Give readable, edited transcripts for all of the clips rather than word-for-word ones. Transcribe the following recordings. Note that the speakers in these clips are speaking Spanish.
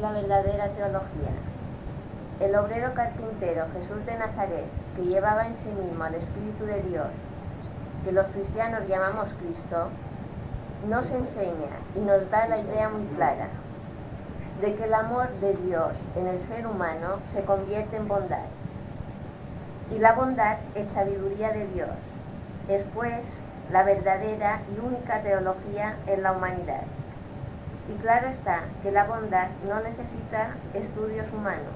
la verdadera teología. El obrero carpintero Jesús de Nazaret, que llevaba en sí mismo al Espíritu de Dios, que los cristianos llamamos Cristo, nos enseña y nos da la idea muy clara de que el amor de Dios en el ser humano se convierte en bondad, y la bondad es sabiduría de Dios, es pues la verdadera y única teología en la humanidad. Y claro está que la bondad no necesita estudios humanos,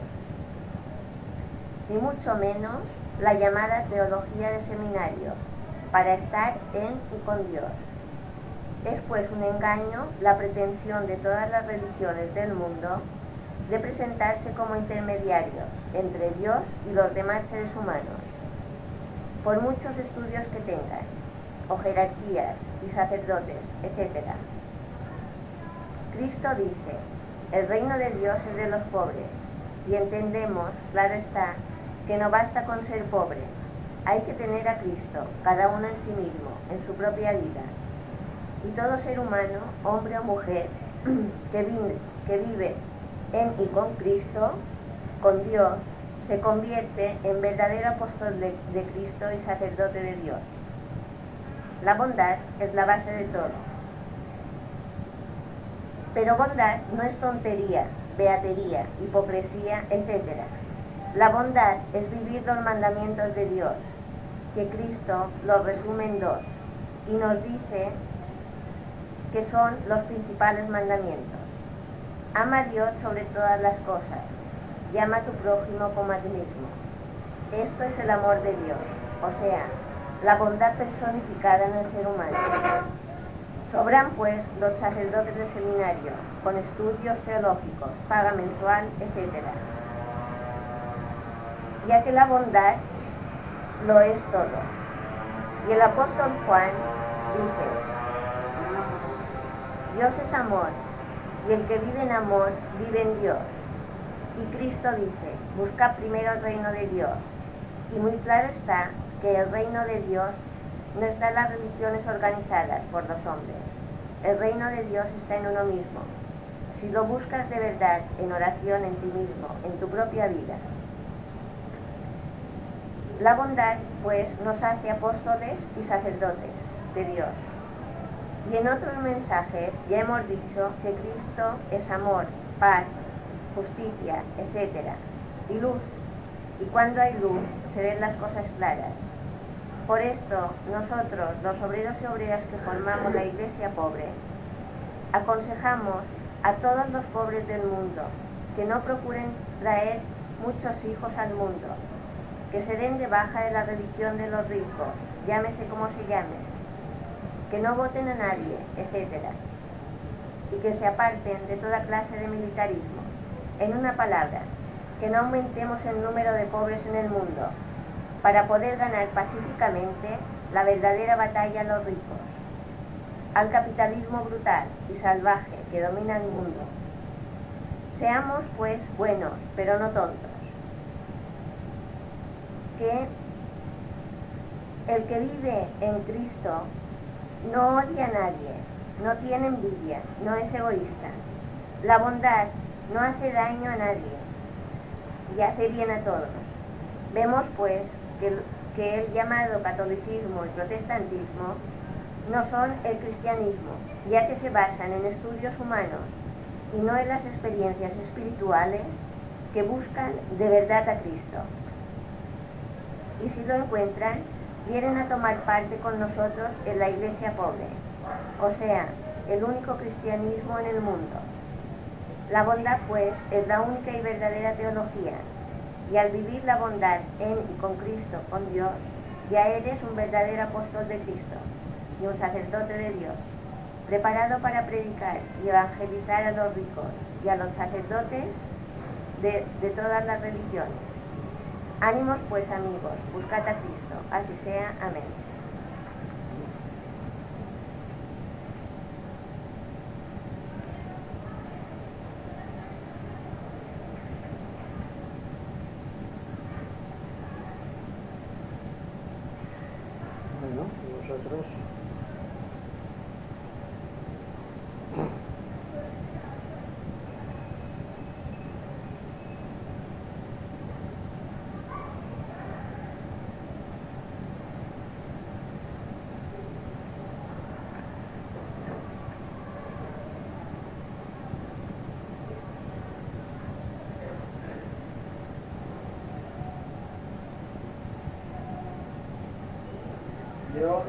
ni mucho menos la llamada teología de seminario, para estar en y con Dios. Es pues un engaño la pretensión de todas las religiones del mundo de presentarse como intermediarios entre Dios y los demás seres humanos, por muchos estudios que tengan, o jerarquías y sacerdotes, etc. Cristo dice: el reino de Dios es de los pobres, y entendemos, claro está, que no basta con ser pobre, hay que tener a Cristo, cada uno en sí mismo, en su propia vida. Y todo ser humano, hombre o mujer, que vive en y con Cristo, con Dios, se convierte en verdadero apóstol de Cristo y sacerdote de Dios. La bondad es la base de todo. Pero bondad no es tontería, beatería, hipocresía, etc. La bondad es vivir los mandamientos de Dios, que Cristo los resume en dos, y nos dice que son los principales mandamientos. Ama a Dios sobre todas las cosas, y ama a tu prójimo como a ti mismo. Esto es el amor de Dios, o sea, la bondad personificada en el ser humano. Sobran pues los sacerdotes de seminario, con estudios teológicos, paga mensual, etc. Ya que la bondad lo es todo. Y el apóstol Juan dice: Dios es amor, y el que vive en amor vive en Dios. Y Cristo dice: busca primero el reino de Dios. Y muy claro está que el reino de Dios no está en las religiones organizadas por los hombres. El reino de Dios está en uno mismo, si lo buscas de verdad en oración en ti mismo, en tu propia vida. La bondad, pues, nos hace apóstoles y sacerdotes de Dios. Y en otros mensajes ya hemos dicho que Cristo es amor, paz, justicia, etc. y luz. Y cuando hay luz, se ven las cosas claras. Por esto, nosotros, los obreros y obreras que formamos la Iglesia pobre, aconsejamos a todos los pobres del mundo que no procuren traer muchos hijos al mundo, que se den de baja de la religión de los ricos, llámese como se llame, que no voten a nadie, etc. Y que se aparten de toda clase de militarismo. En una palabra, que no aumentemos el número de pobres en el mundo, para poder ganar pacíficamente la verdadera batalla a los ricos, al capitalismo brutal y salvaje que domina el mundo. Seamos, pues, buenos, pero no tontos. Que el que vive en Cristo no odia a nadie, no tiene envidia, no es egoísta. La bondad no hace daño a nadie y hace bien a todos. Vemos, pues, que el llamado catolicismo y protestantismo no son el cristianismo, ya que se basan en estudios humanos y no en las experiencias espirituales que buscan de verdad a Cristo. Y si lo encuentran, vienen a tomar parte con nosotros en la Iglesia pobre, o sea, el único cristianismo en el mundo. La bondad, pues, es la única y verdadera teología, y al vivir la bondad en y con Cristo, con Dios, ya eres un verdadero apóstol de Cristo y un sacerdote de Dios, preparado para predicar y evangelizar a los ricos y a los sacerdotes de todas las religiones. Ánimos, pues, amigos, buscad a Cristo, así sea. Amén. Bueno, nosotros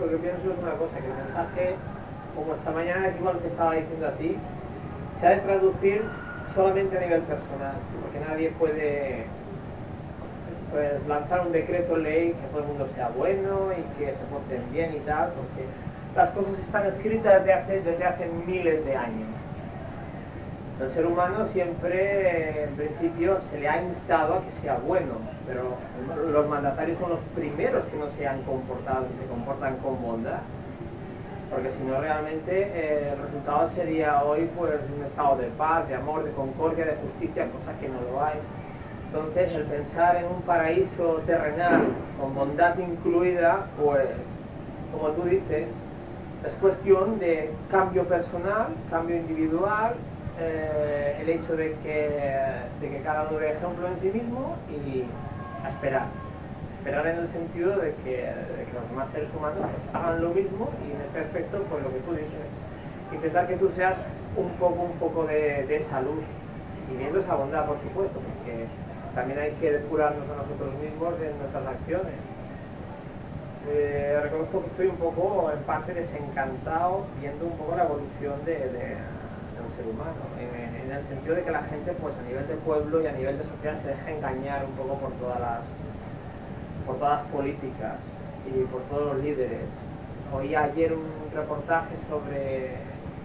lo que pienso es una cosa, que el mensaje, como esta mañana igual te estaba diciendo a ti, se ha de traducir solamente a nivel personal, porque nadie puede lanzar un decreto ley que todo el mundo sea bueno y que se porten bien y tal, porque las cosas están escritas desde hace miles de años. El ser humano siempre, en principio, se le ha instado a que sea bueno, pero los mandatarios son los primeros que no se han comportado, que se comportan con bondad, porque si no realmente el resultado sería hoy pues un estado de paz, de amor, de concordia, de justicia, cosa que no lo hay. Entonces el pensar en un paraíso terrenal con bondad incluida, pues como tú dices, es cuestión de cambio personal, cambio individual, el hecho de que cada uno dé ejemplo en sí mismo y a esperar. Esperar en el sentido de que los demás seres humanos pues, hagan lo mismo y en este aspecto, pues lo que tú dices, intentar que tú seas un foco de salud y viendo esa bondad, por supuesto, porque también hay que depurarnos a nosotros mismos en nuestras acciones. Reconozco que estoy un poco, en parte, desencantado viendo un poco la evolución del ser humano, en el sentido de que la gente, pues a nivel de pueblo y a nivel de sociedad, se deja engañar un poco por todas las políticas y por todos los líderes. Oí ayer un reportaje sobre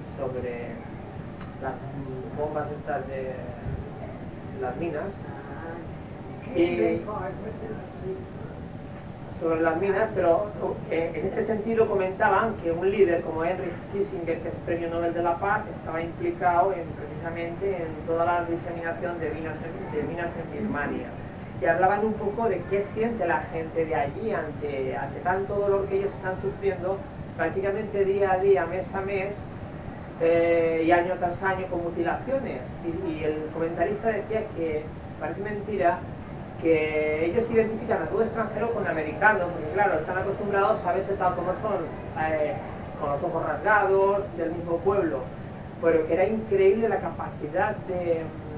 las bombas estas de las minas y sobre las minas, pero en este sentido comentaban que un líder como Henry Kissinger, que es Premio Nobel de la Paz, estaba implicado precisamente en toda la diseminación de minas en Birmania. Y hablaban un poco de qué siente la gente de allí ante tanto dolor que ellos están sufriendo prácticamente día a día, mes a mes y año tras año con mutilaciones. Y el comentarista decía que parece mentira que ellos identifican a todo extranjero con americano, porque claro, están acostumbrados a verse tal como son, con los ojos rasgados, del mismo pueblo, pero que era increíble la capacidad de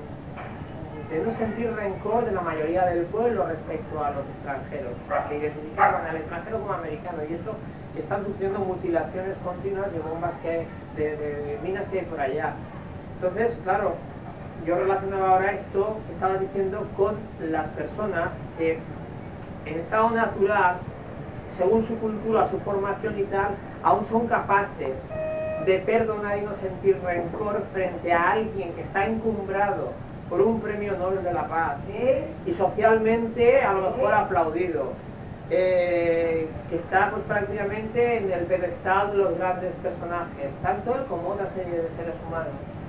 no sentir rencor de la mayoría del pueblo respecto a los extranjeros, porque identificaban al extranjero como americano, y eso están sufriendo mutilaciones continuas de bombas de minas que hay por allá. Entonces, claro, yo relacionaba ahora esto que estaba diciendo con las personas que en estado natural, según su cultura, su formación y tal, aún son capaces de perdonar y no sentir rencor frente a alguien que está encumbrado por un premio Nobel de la Paz y socialmente a lo mejor aplaudido, que está pues prácticamente en el pedestal de los grandes personajes, tanto él como otra serie de seres humanos.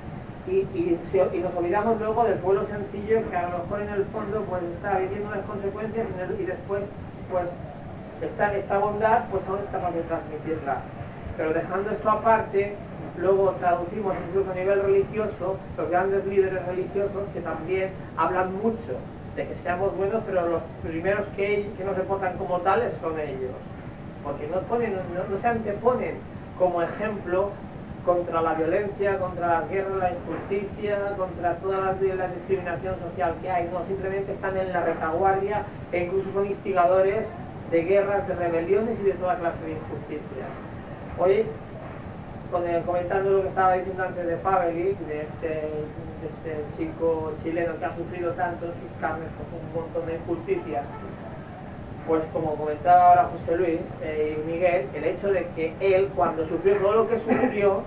Y nos olvidamos luego del pueblo sencillo que a lo mejor en el fondo pues está viviendo unas consecuencias y después pues esta bondad pues aún es capaz de transmitirla. Pero dejando esto aparte, luego traducimos incluso a nivel religioso los grandes líderes religiosos que también hablan mucho de que seamos buenos, pero los primeros que no se portan como tales son ellos, porque no se anteponen como ejemplo contra la violencia, contra las guerras, la injusticia, contra toda la discriminación social que hay, no, simplemente están en la retaguardia e incluso son instigadores de guerras, de rebeliones y de toda clase de injusticias. Hoy, comentando lo que estaba diciendo antes de Pavelic, de este chico chileno que ha sufrido tanto en sus carnes con un montón de injusticias, pues como comentaba ahora José Luis y Miguel, el hecho de que él, cuando sufrió todo lo que sufrió,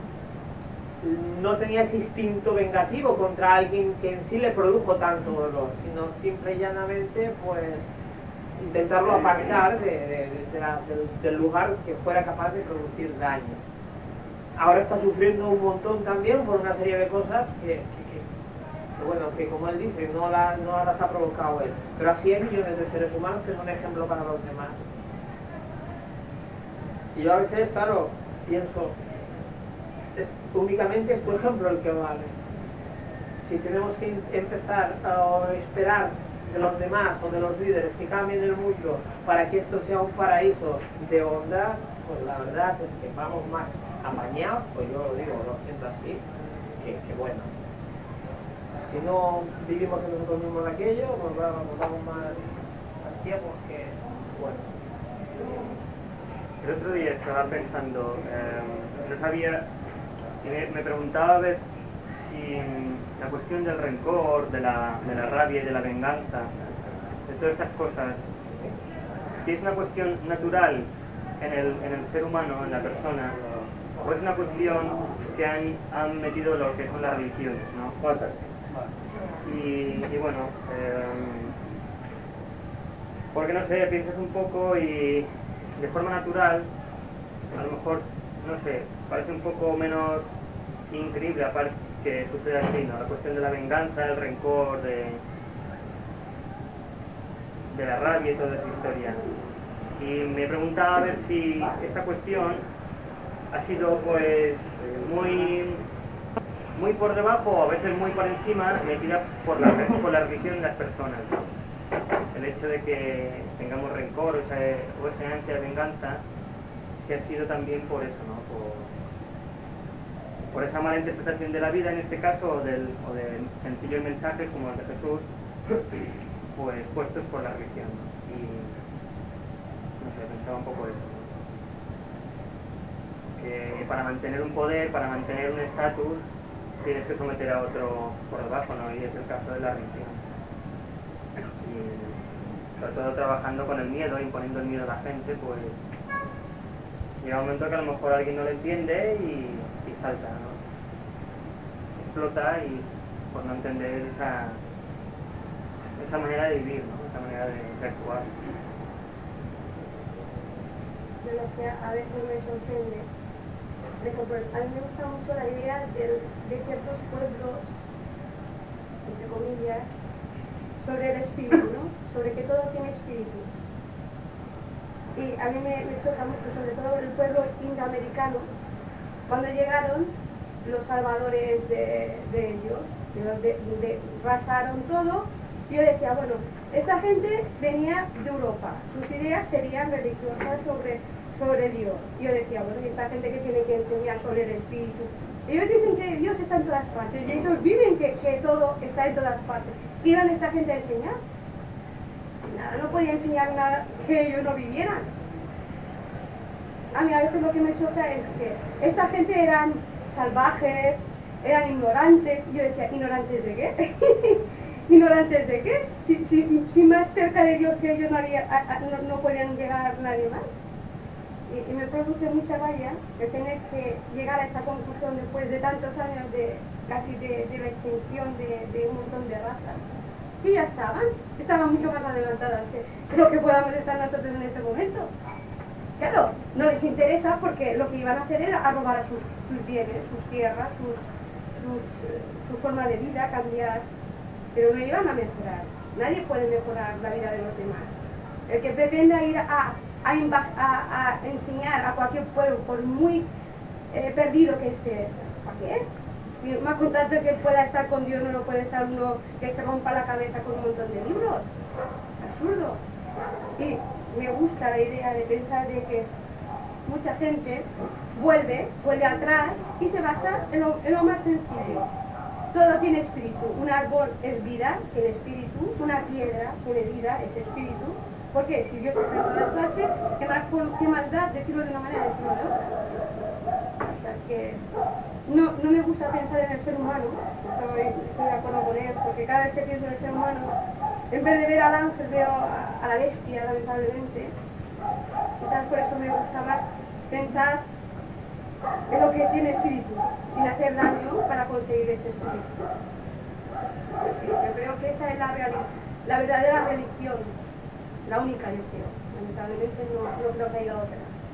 no tenía ese instinto vengativo contra alguien que en sí le produjo tanto dolor, sino simple y llanamente pues intentarlo apartar del lugar que fuera capaz de producir daño. Ahora está sufriendo un montón también por una serie de cosas que como él dice, no las ha provocado él. Pero así hay millones de seres humanos que son ejemplo para los demás. Y yo a veces, claro, pienso, únicamente es tu ejemplo el que vale. Si tenemos que empezar a esperar de los demás o de los líderes que cambien el mundo para que esto sea un paraíso de bondad, pues la verdad es que vamos más apañados, pues yo lo digo, lo siento así, que bueno. Si no vivimos en nosotros mismos aquello, pues vamos más ciegos que bueno. El otro día estaba pensando, no sabía, y me preguntaba a ver si la cuestión del rencor, de la rabia y de la venganza, de todas estas cosas, si es una cuestión natural en el ser humano, en la persona, o es una cuestión que han metido lo que son las religiones, ¿no? Y bueno, porque no sé, piensas un poco y de forma natural, a lo mejor, no sé, parece un poco menos increíble aparte que suceda así, ¿no? La cuestión de la venganza, el rencor, de la rabia y toda esa historia. Y me preguntaba a ver si esta cuestión ha sido pues muy por debajo o a veces muy por encima, metida por la religión de las personas, ¿no? El hecho de que tengamos rencor o esa ansia de venganza, si ha sido también por eso, ¿no? Por esa mala interpretación de la vida en este caso, o de sencillos mensajes como el de Jesús, pues puestos por la religión, ¿no? Y no sé, pensaba un poco eso, ¿no? Que para mantener un poder, para mantener un estatus, tienes que someter a otro por debajo, ¿no? Y es el caso de la religión. Y sobre todo trabajando con el miedo, imponiendo el miedo a la gente, pues llega un momento que a lo mejor alguien no lo entiende y salta, ¿no? Explota y por no entender esa manera de vivir, ¿no? Esa manera de actuar. De lo que a veces me sorprende, por ejemplo, a mí me gusta mucho la idea de ciertos pueblos, entre comillas, sobre el espíritu, ¿no? Sobre que todo tiene espíritu. Y a mí me choca mucho, sobre todo el pueblo indoamericano, cuando llegaron los salvadores de ellos, rasaron todo, y yo decía, bueno, esta gente venía de Europa, sus ideas serían religiosas sobre Dios. Y yo decía, bueno, ¿y esta gente que tiene que enseñar sobre el espíritu? Ellos dicen que Dios está en todas partes, y ellos viven que todo está en todas partes. ¿Qué iban esta gente a enseñar? Nada, no podía enseñar nada que ellos no vivieran. A mí a veces lo que me choca es que esta gente eran salvajes, eran ignorantes. Yo decía, ¿ignorantes de qué? ¿Ignorantes de qué? Si más cerca de Dios que ellos no podían llegar nadie más. Y me produce mucha rabia el tener que llegar a esta conclusión después de tantos años casi de la extinción de un montón de razas. Que ya estaban mucho más adelantadas que lo que podamos estar nosotros en este momento. Claro, no les interesa porque lo que iban a hacer era robar sus bienes, sus tierras, su forma de vida, cambiar, pero no iban a mejorar. Nadie puede mejorar la vida de los demás. El que pretenda ir a enseñar a cualquier pueblo, por muy perdido que esté, ¿para qué? Más contento que pueda estar con Dios, no puede estar uno que se rompa la cabeza con un montón de libros. Es absurdo. Y me gusta la idea de pensar de que mucha gente vuelve atrás y se basa en lo más sencillo. Todo tiene espíritu. Un árbol es vida, tiene espíritu. Una piedra tiene vida, es espíritu. Porque si Dios está en todas clases, ¿qué más da decirlo de una manera, decirlo de otra? O sea que no me gusta pensar en el ser humano, estoy de acuerdo con él, porque cada vez que pienso en el ser humano, en vez de ver al ángel, veo a la bestia, lamentablemente. Quizás por eso me gusta más pensar en lo que tiene espíritu, sin hacer daño para conseguir ese espíritu. Yo creo que esa es la verdadera religión, la única, yo creo. Lamentablemente no creo que haya otra.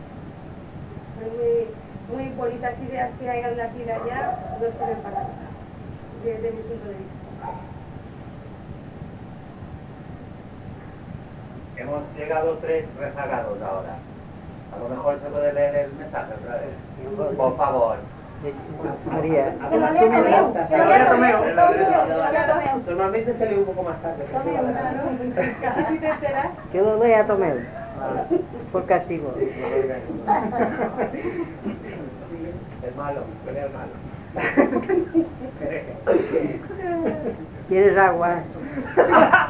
Muy bonitas ideas que hayan de aquí y de allá no sirven para nada, desde mi punto de vista. Hemos llegado 3 rezagados ahora. A lo mejor se puede leer el mensaje otra vez. Por favor. María. Que lo lea Tomeo. Normalmente se lee un poco más tarde. Así te enteras. Que lo lea Tomeo. Por castigo. Es malo, es malo. ¿Quieres agua?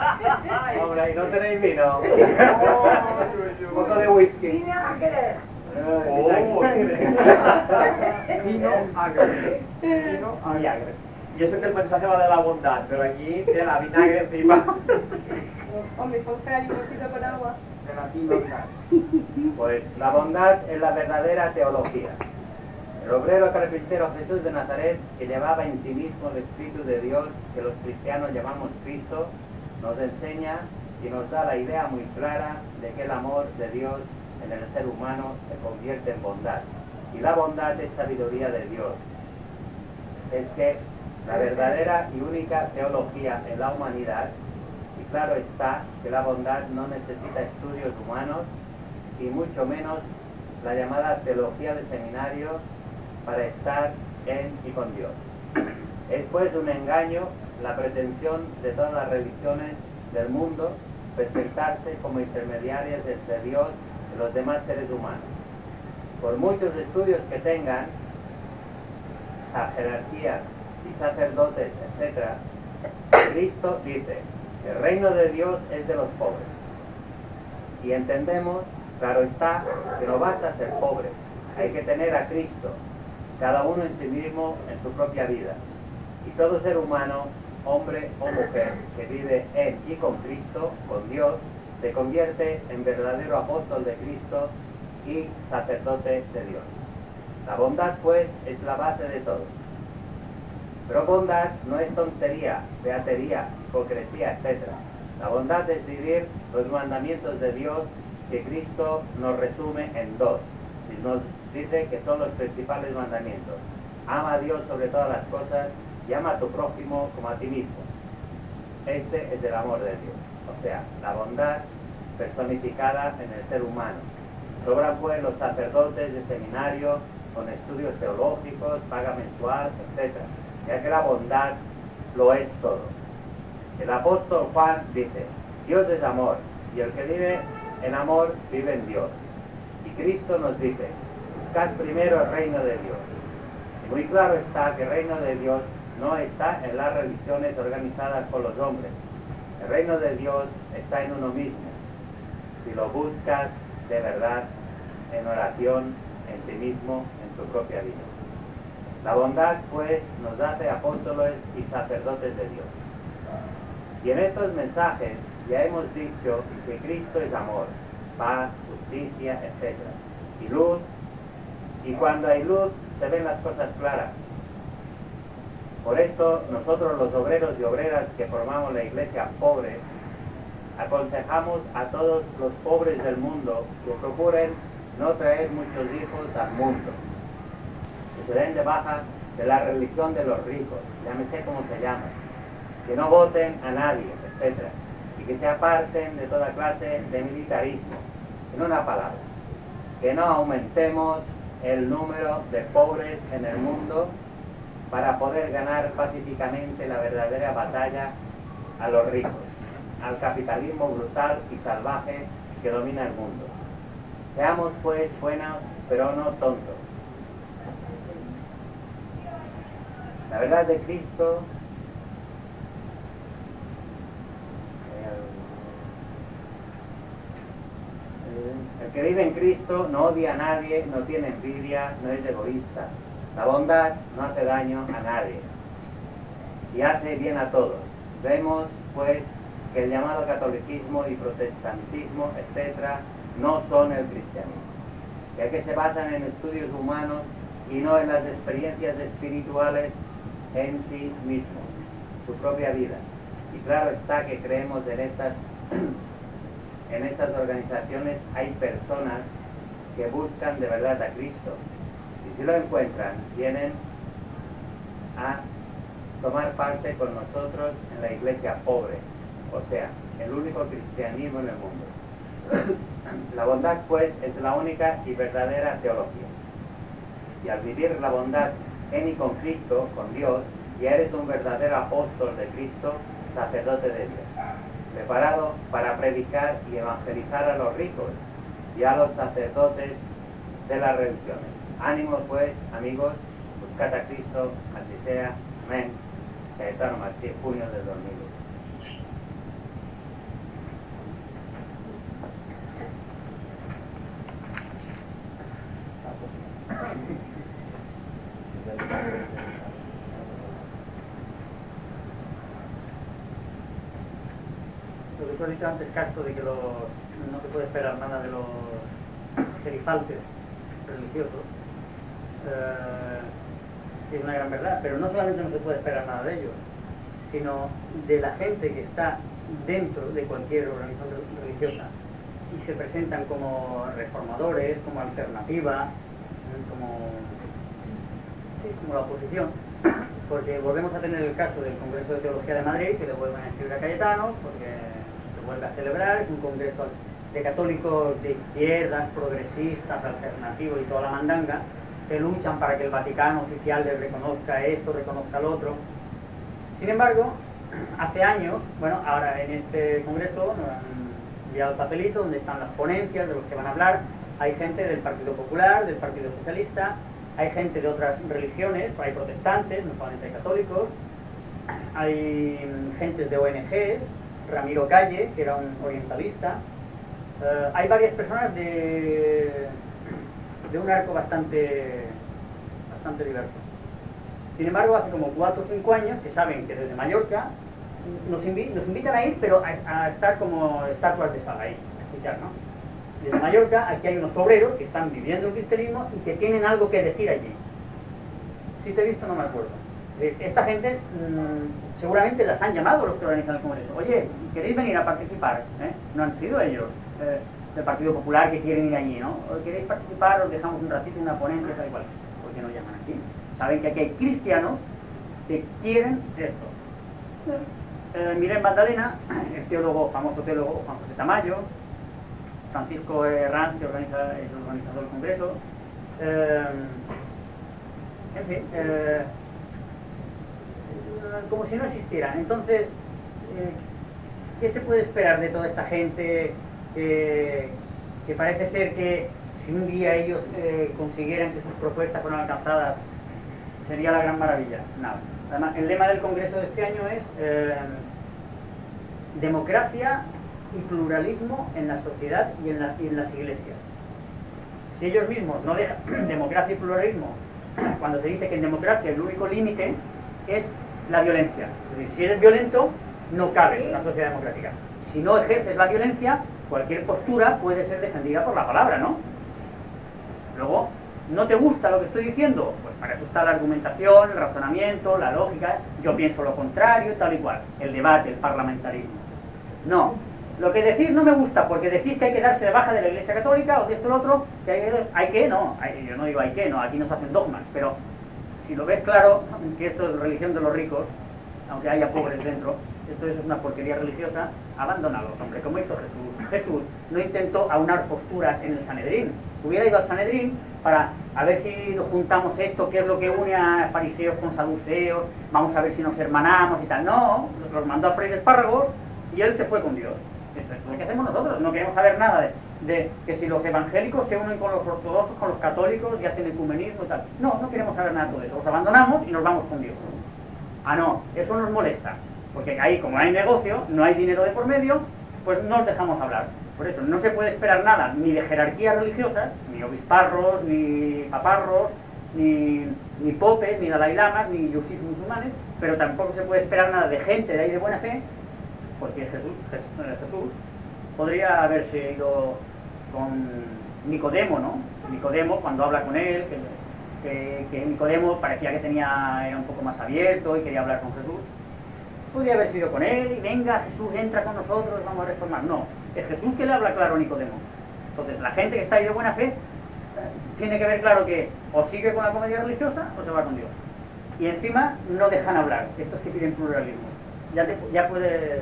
Hombre, ¿y no tenéis vino? Un poco de whisky. Vino agre. Vino agre. Y eso que el mensaje va de la bondad, pero aquí de la vinagre encima. Hombre, con fuera limoncito con agua. De la bondad. Pues la bondad es la verdadera teología. El obrero carpintero Jesús de Nazaret, que llevaba en sí mismo el Espíritu de Dios, que los cristianos llamamos Cristo, nos enseña y nos da la idea muy clara de que el amor de Dios en el ser humano se convierte en bondad. Y la bondad es sabiduría de Dios. Es que la verdadera y única teología en la humanidad, y claro está que la bondad no necesita estudios humanos y mucho menos la llamada teología de seminario para estar en y con Dios. Es pues un engaño la pretensión de todas las religiones del mundo presentarse como intermediarias entre Dios y los demás seres humanos. Por muchos estudios que tengan, a jerarquías y sacerdotes, etc., Cristo dice: el reino de Dios es de los pobres. Y entendemos, claro está, que no vas a ser pobre. Hay que tener a Cristo, cada uno en sí mismo, en su propia vida. Y todo ser humano, hombre o mujer, que vive en y con Cristo, con Dios, se convierte en verdadero apóstol de Cristo y sacerdote de Dios. La bondad, pues, es la base de todo. Pero bondad no es tontería, beatería, hipocresía, etc. La bondad es vivir los mandamientos de Dios, que Cristo nos resume en dos. Y nos dice que son los principales mandamientos: ama a Dios sobre todas las cosas y ama a tu prójimo como a ti mismo. Este es el amor de Dios, o sea, la bondad personificada en el ser humano. Sobran pues los sacerdotes de seminario con estudios teológicos, paga mensual, etc., ya que la bondad lo es todo. El apóstol Juan dice: Dios es amor, y el que vive en amor vive en Dios. Y Cristo nos dice: buscad primero el reino de Dios. Y muy claro está que el reino de Dios no está en las religiones organizadas por los hombres. El reino de Dios está en uno mismo, si lo buscas de verdad en oración, en ti mismo, en tu propia vida. La bondad, pues, nos hace apóstoles y sacerdotes de Dios. Y en estos mensajes ya hemos dicho que Cristo es amor, paz, justicia, etc. Y luz, y cuando hay luz se ven las cosas claras. Por esto nosotros, los obreros y obreras que formamos la iglesia pobre, aconsejamos a todos los pobres del mundo que procuren no traer muchos hijos al mundo, que se den de baja de la religión de los ricos, llámese como se llama, que no voten a nadie, etc., y que se aparten de toda clase de militarismo. En una palabra, que no aumentemos el número de pobres en el mundo para poder ganar pacíficamente la verdadera batalla a los ricos, al capitalismo brutal y salvaje que domina el mundo. Seamos pues buenos, pero no tontos. La verdad de Cristo, el que vive en Cristo no odia a nadie, no tiene envidia, no es egoísta. La bondad no hace daño a nadie y hace bien a todos. Vemos pues que el llamado catolicismo y protestantismo, etc., no son el cristianismo, ya que se basan en estudios humanos y no en las experiencias espirituales en sí mismo, su propia vida. Y claro está que creemos en estas organizaciones hay personas que buscan de verdad a Cristo, y si lo encuentran, vienen a tomar parte con nosotros en la iglesia pobre, o sea, el único cristianismo en el mundo. La bondad, pues, es la única y verdadera teología. Y al vivir la bondad en y con Cristo, con Dios, ya eres un verdadero apóstol de Cristo, sacerdote de Dios, preparado para predicar y evangelizar a los ricos y a los sacerdotes de las religiones. Ánimo, pues, amigos, buscad a Cristo, así sea. Amén. Cayetano Martí, junio del 2000. Lo que tú has dicho antes, Castro, de que no se puede esperar nada de los gerifaltes religiosos, es una gran verdad, pero no solamente no se puede esperar nada de ellos, sino de la gente que está dentro de cualquier organización religiosa y se presentan como reformadores, como alternativa, como la oposición, porque volvemos a tener el caso del Congreso de Teología de Madrid, que le vuelven a escribir a Cayetanos, porque se vuelve a celebrar, es un congreso de católicos de izquierdas, progresistas, alternativos y toda la mandanga, que luchan para que el Vaticano oficial les reconozca esto, reconozca lo otro. Sin embargo, hace años, bueno, ahora en este congreso nos han enviado el papelito donde están las ponencias de los que van a hablar. Hay gente del Partido Popular, del Partido Socialista, hay gente de otras religiones, hay protestantes, no solamente hay católicos, hay gentes de ONGs, Ramiro Calle, que era un orientalista, hay varias personas de un arco bastante diverso. Sin embargo, hace como 4 o 5 años que saben que desde Mallorca nos invitan a ir, pero a estar como estatuas de sal ahí, a escuchar, ¿no? Desde Mallorca, aquí hay unos obreros que están viviendo el cristianismo y que tienen algo que decir allí. Si te he visto, no me acuerdo. Esta gente, seguramente las han llamado los que organizan el congreso. Oye, ¿queréis venir a participar? No han sido ellos del Partido Popular que quieren ir allí, ¿no? ¿O queréis participar? Os dejamos un ratito en una ponencia, tal y cual. ¿Por qué no llaman aquí? Saben que aquí hay cristianos que quieren esto. Miren Magdalena, el teólogo, famoso teólogo Juan José Tamayo, Francisco Herranz, que es el organizador del congreso, en fin, como si no existieran. Entonces, ¿qué se puede esperar de toda esta gente que parece ser que si un día ellos consiguieran que sus propuestas fueran alcanzadas, sería la gran maravilla? Nada. Además, el lema del congreso de este año es democracia y pluralismo en la sociedad y en las iglesias. Si ellos mismos no dejan democracia y pluralismo, cuando se dice que en democracia el único límite es la violencia. Es decir, si eres violento, no cabes en una sociedad democrática. Si no ejerces la violencia, cualquier postura puede ser defendida por la palabra, ¿no? Luego, ¿no te gusta lo que estoy diciendo? Pues para eso está la argumentación, el razonamiento, la lógica. Yo pienso lo contrario, tal y cual. El debate, el parlamentarismo. No. Lo que decís no me gusta porque decís que hay que darse de baja de la Iglesia Católica o de esto o lo otro, que hay que, no. Yo no digo hay que, no. Aquí nos hacen dogmas, pero si lo ves claro, que esto es religión de los ricos, aunque haya pobres dentro, esto es una porquería religiosa, abandónalos, hombre, como hizo Jesús. Jesús no intentó aunar posturas en el Sanedrín. Hubiera ido al Sanedrín para a ver si nos juntamos esto, qué es lo que une a fariseos con saduceos, vamos a ver si nos hermanamos y tal. No, los mandó a freír espárragos y él se fue con Dios. Esto es lo que hacemos nosotros, no queremos saber nada de que si los evangélicos se unen con los ortodoxos, con los católicos y hacen ecumenismo y tal. No, no queremos saber nada de todo eso, los abandonamos y nos vamos con Dios. Ah, no, eso nos molesta, porque ahí como hay negocio, no hay dinero de por medio, pues no os dejamos hablar. Por eso no se puede esperar nada, ni de jerarquías religiosas, ni obisparros, ni paparros, ni popes, ni dalai lamas, ni yusif musulmanes, pero tampoco se puede esperar nada de gente de ahí de buena fe, porque Jesús podría haberse ido con Nicodemo, ¿no? Nicodemo, cuando habla con él, que Nicodemo parecía que era un poco más abierto y quería hablar con Jesús, podría haber sido con él y venga, Jesús entra con nosotros, vamos a reformar. No, es Jesús que le habla claro a Nicodemo. Entonces la gente que está ahí de buena fe tiene que ver claro que o sigue con la comedia religiosa o se va con Dios. Y encima no dejan hablar, estos que piden pluralismo. Ya puede...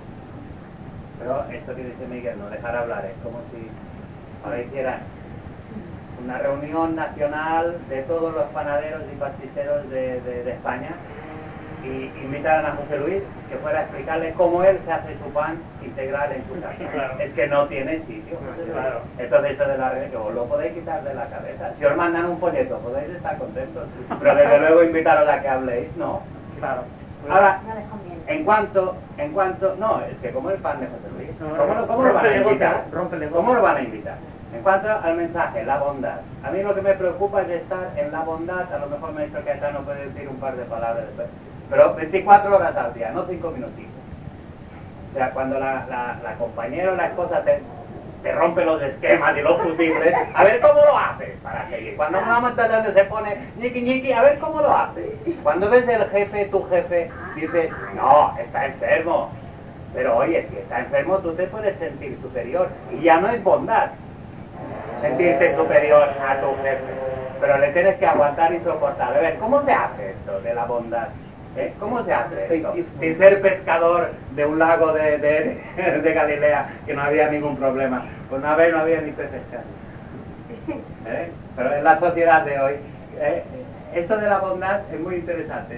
Pero esto que dice Miguel, no dejar hablar, es como si ahora hicieran una reunión nacional de todos los panaderos y pasticeros de España y invitaran a José Luis que fuera a explicarle cómo él se hace su pan integral en su casa. Claro. Es que no tiene sitio. Claro. Entonces esto de la red, que os lo podéis quitar de la cabeza. Si os mandan un folleto, podéis estar contentos. Pero desde luego invitaros a que habléis, ¿no? Claro. Ahora, No les conviene. en cuanto, no, es que como el pan de José Luis, No, ¿cómo lo van a invitar? Rompe el negocio. ¿Cómo lo van a invitar? En cuanto al mensaje, la bondad. A mí lo que me preocupa es estar en la bondad. A lo mejor maestro Caetano puede decir un par de palabras después. Pero 24 horas al día, no 5 minutitos. O sea, cuando la compañera o la esposa te rompe los esquemas y los fusibles, a ver cómo lo haces para seguir. Cuando una montaña se pone ñiqui ñiqui, a ver cómo lo haces. Cuando ves el jefe, tu jefe, dices, no, está enfermo. Pero oye, si está enfermo tú te puedes sentir superior. Y ya no es bondad sentirte superior a tu jefe. Pero le tienes que aguantar y soportar. A ver, ¿cómo se hace esto de la bondad? ¿Cómo se hace esto? Sin ser pescador de un lago de Galilea, que no había ningún problema. Pues no había ni peces casi. Pero en la sociedad de hoy, esto de la bondad es muy interesante.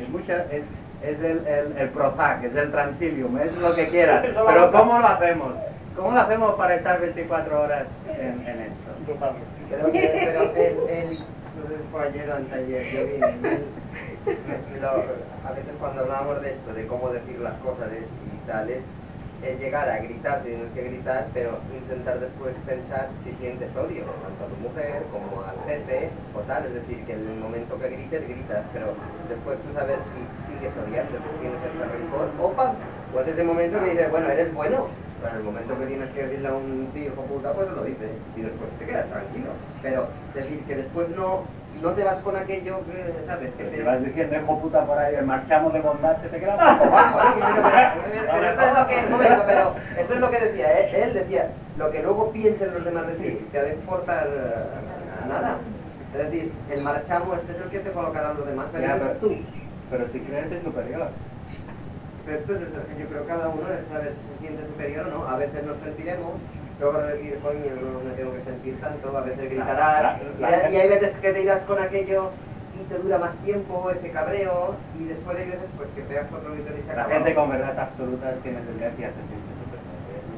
Es el Prozac, es el Transilium, es lo que quieras. Pero ¿cómo lo hacemos? ¿Cómo lo hacemos para estar 24 horas en esto? Pero él no sé si fue ayer o anteayer, yo vine y él, a veces cuando hablábamos de esto, de cómo decir las cosas y tales, es llegar a gritar si tienes que gritar, pero intentar después pensar si sientes odio, tanto a tu mujer como al jefe o tal, es decir, que en el momento que grites, gritas, pero después tú sabes si sigues odiando, si tienes este rencor, opa, pues ese momento que dices, bueno, eres bueno. Pero en el momento que tienes que decirle a un tío hijo puta, pues lo dices y después te quedas tranquilo. Pero decir que después no te vas con aquello que, ¿sabes? Que te vas diciendo hijo puta por ahí, el marchamo de bondad se te queda un poco bajo. Pero eso es lo que, un momento, pero eso es lo que decía, él decía, lo que luego piensen los demás de ti, te ha de importar nada. Es decir, el marchamo este es el que te colocarán los demás, pero no eres tú. Pero si crees superior. Pero esto es yo creo que cada uno debe saber si se siente superior o no. A veces nos sentiremos, luego decir, coño, no me tengo que sentir tanto, a veces gritarás, y hay veces que te irás con aquello y te dura más tiempo ese cabreo, y después hay veces pues que pegas otro grito y se acaba. La gente con verdad absoluta tiene tendencia a sentirse superior.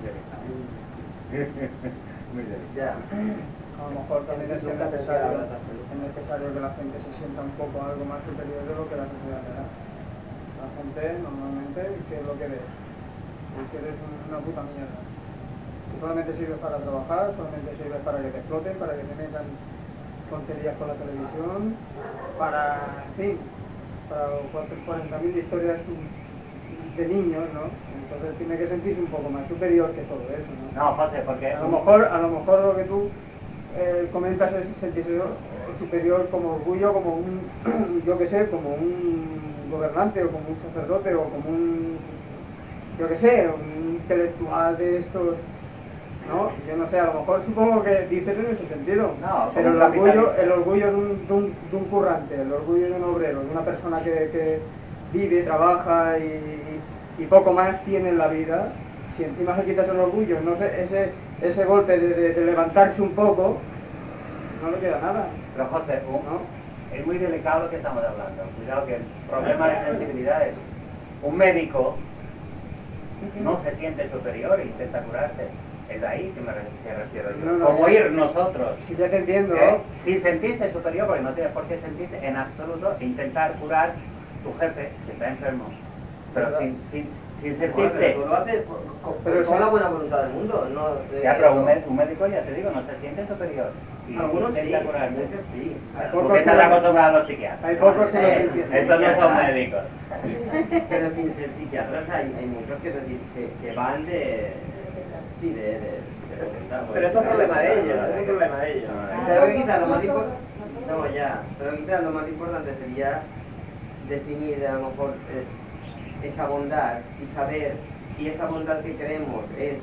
Muy delicado. Ya. A lo mejor también es necesario que la gente se sienta un poco algo más superior de lo que la sociedad le da. La gente normalmente, ¿qué es lo que ve? Que eres una puta mierda. Que solamente sirves para trabajar, solamente sirves para que te exploten, para que te metan tonterías con la televisión, para, en fin, para 40.000 historias de niños, ¿no? Entonces tiene que sentirse un poco más superior que todo eso, ¿no? No, José, porque a lo mejor lo que tú comentas es sentirse superior como orgullo, como un, yo qué sé, como un gobernante o como un sacerdote o como un, yo qué sé, un intelectual de estos, ¿no? Yo no sé, a lo mejor supongo que dices en ese sentido, no, pero el orgullo de un currante, el orgullo de un obrero, de una persona que vive, trabaja y poco más tiene en la vida, si encima se quitas el orgullo, no sé, ese golpe de levantarse un poco, no le queda nada. Pero José, ¿no? Es muy delicado lo que estamos hablando. Cuidado que el problema de sensibilidad es un médico no se siente superior e intenta curarte. Es ahí que me refiero yo. No, como ir nosotros. Sí, ya te entiendo. Sin sentirse superior, porque no tienes por qué sentirse en absoluto, e intentar curar tu jefe que está enfermo. Pero sin sentirte... Pero tú lo haces con la buena voluntad del mundo. No, ya, pero un médico, ya te digo, no se siente superior. Y algunos sí, curar. muchos sí. Porque están acostumbrados a los psiquiatras. Hay pocos que no se entienden. Estos no son médicos. Pero sin ser psiquiatras hay muchos que van de... Sí, de pero eso es problema de ellos, es un problema de ellos. Pero quizás lo más importante... No, ya. Pero quizás lo más importante sería definir a lo mejor esa bondad y saber si esa bondad que queremos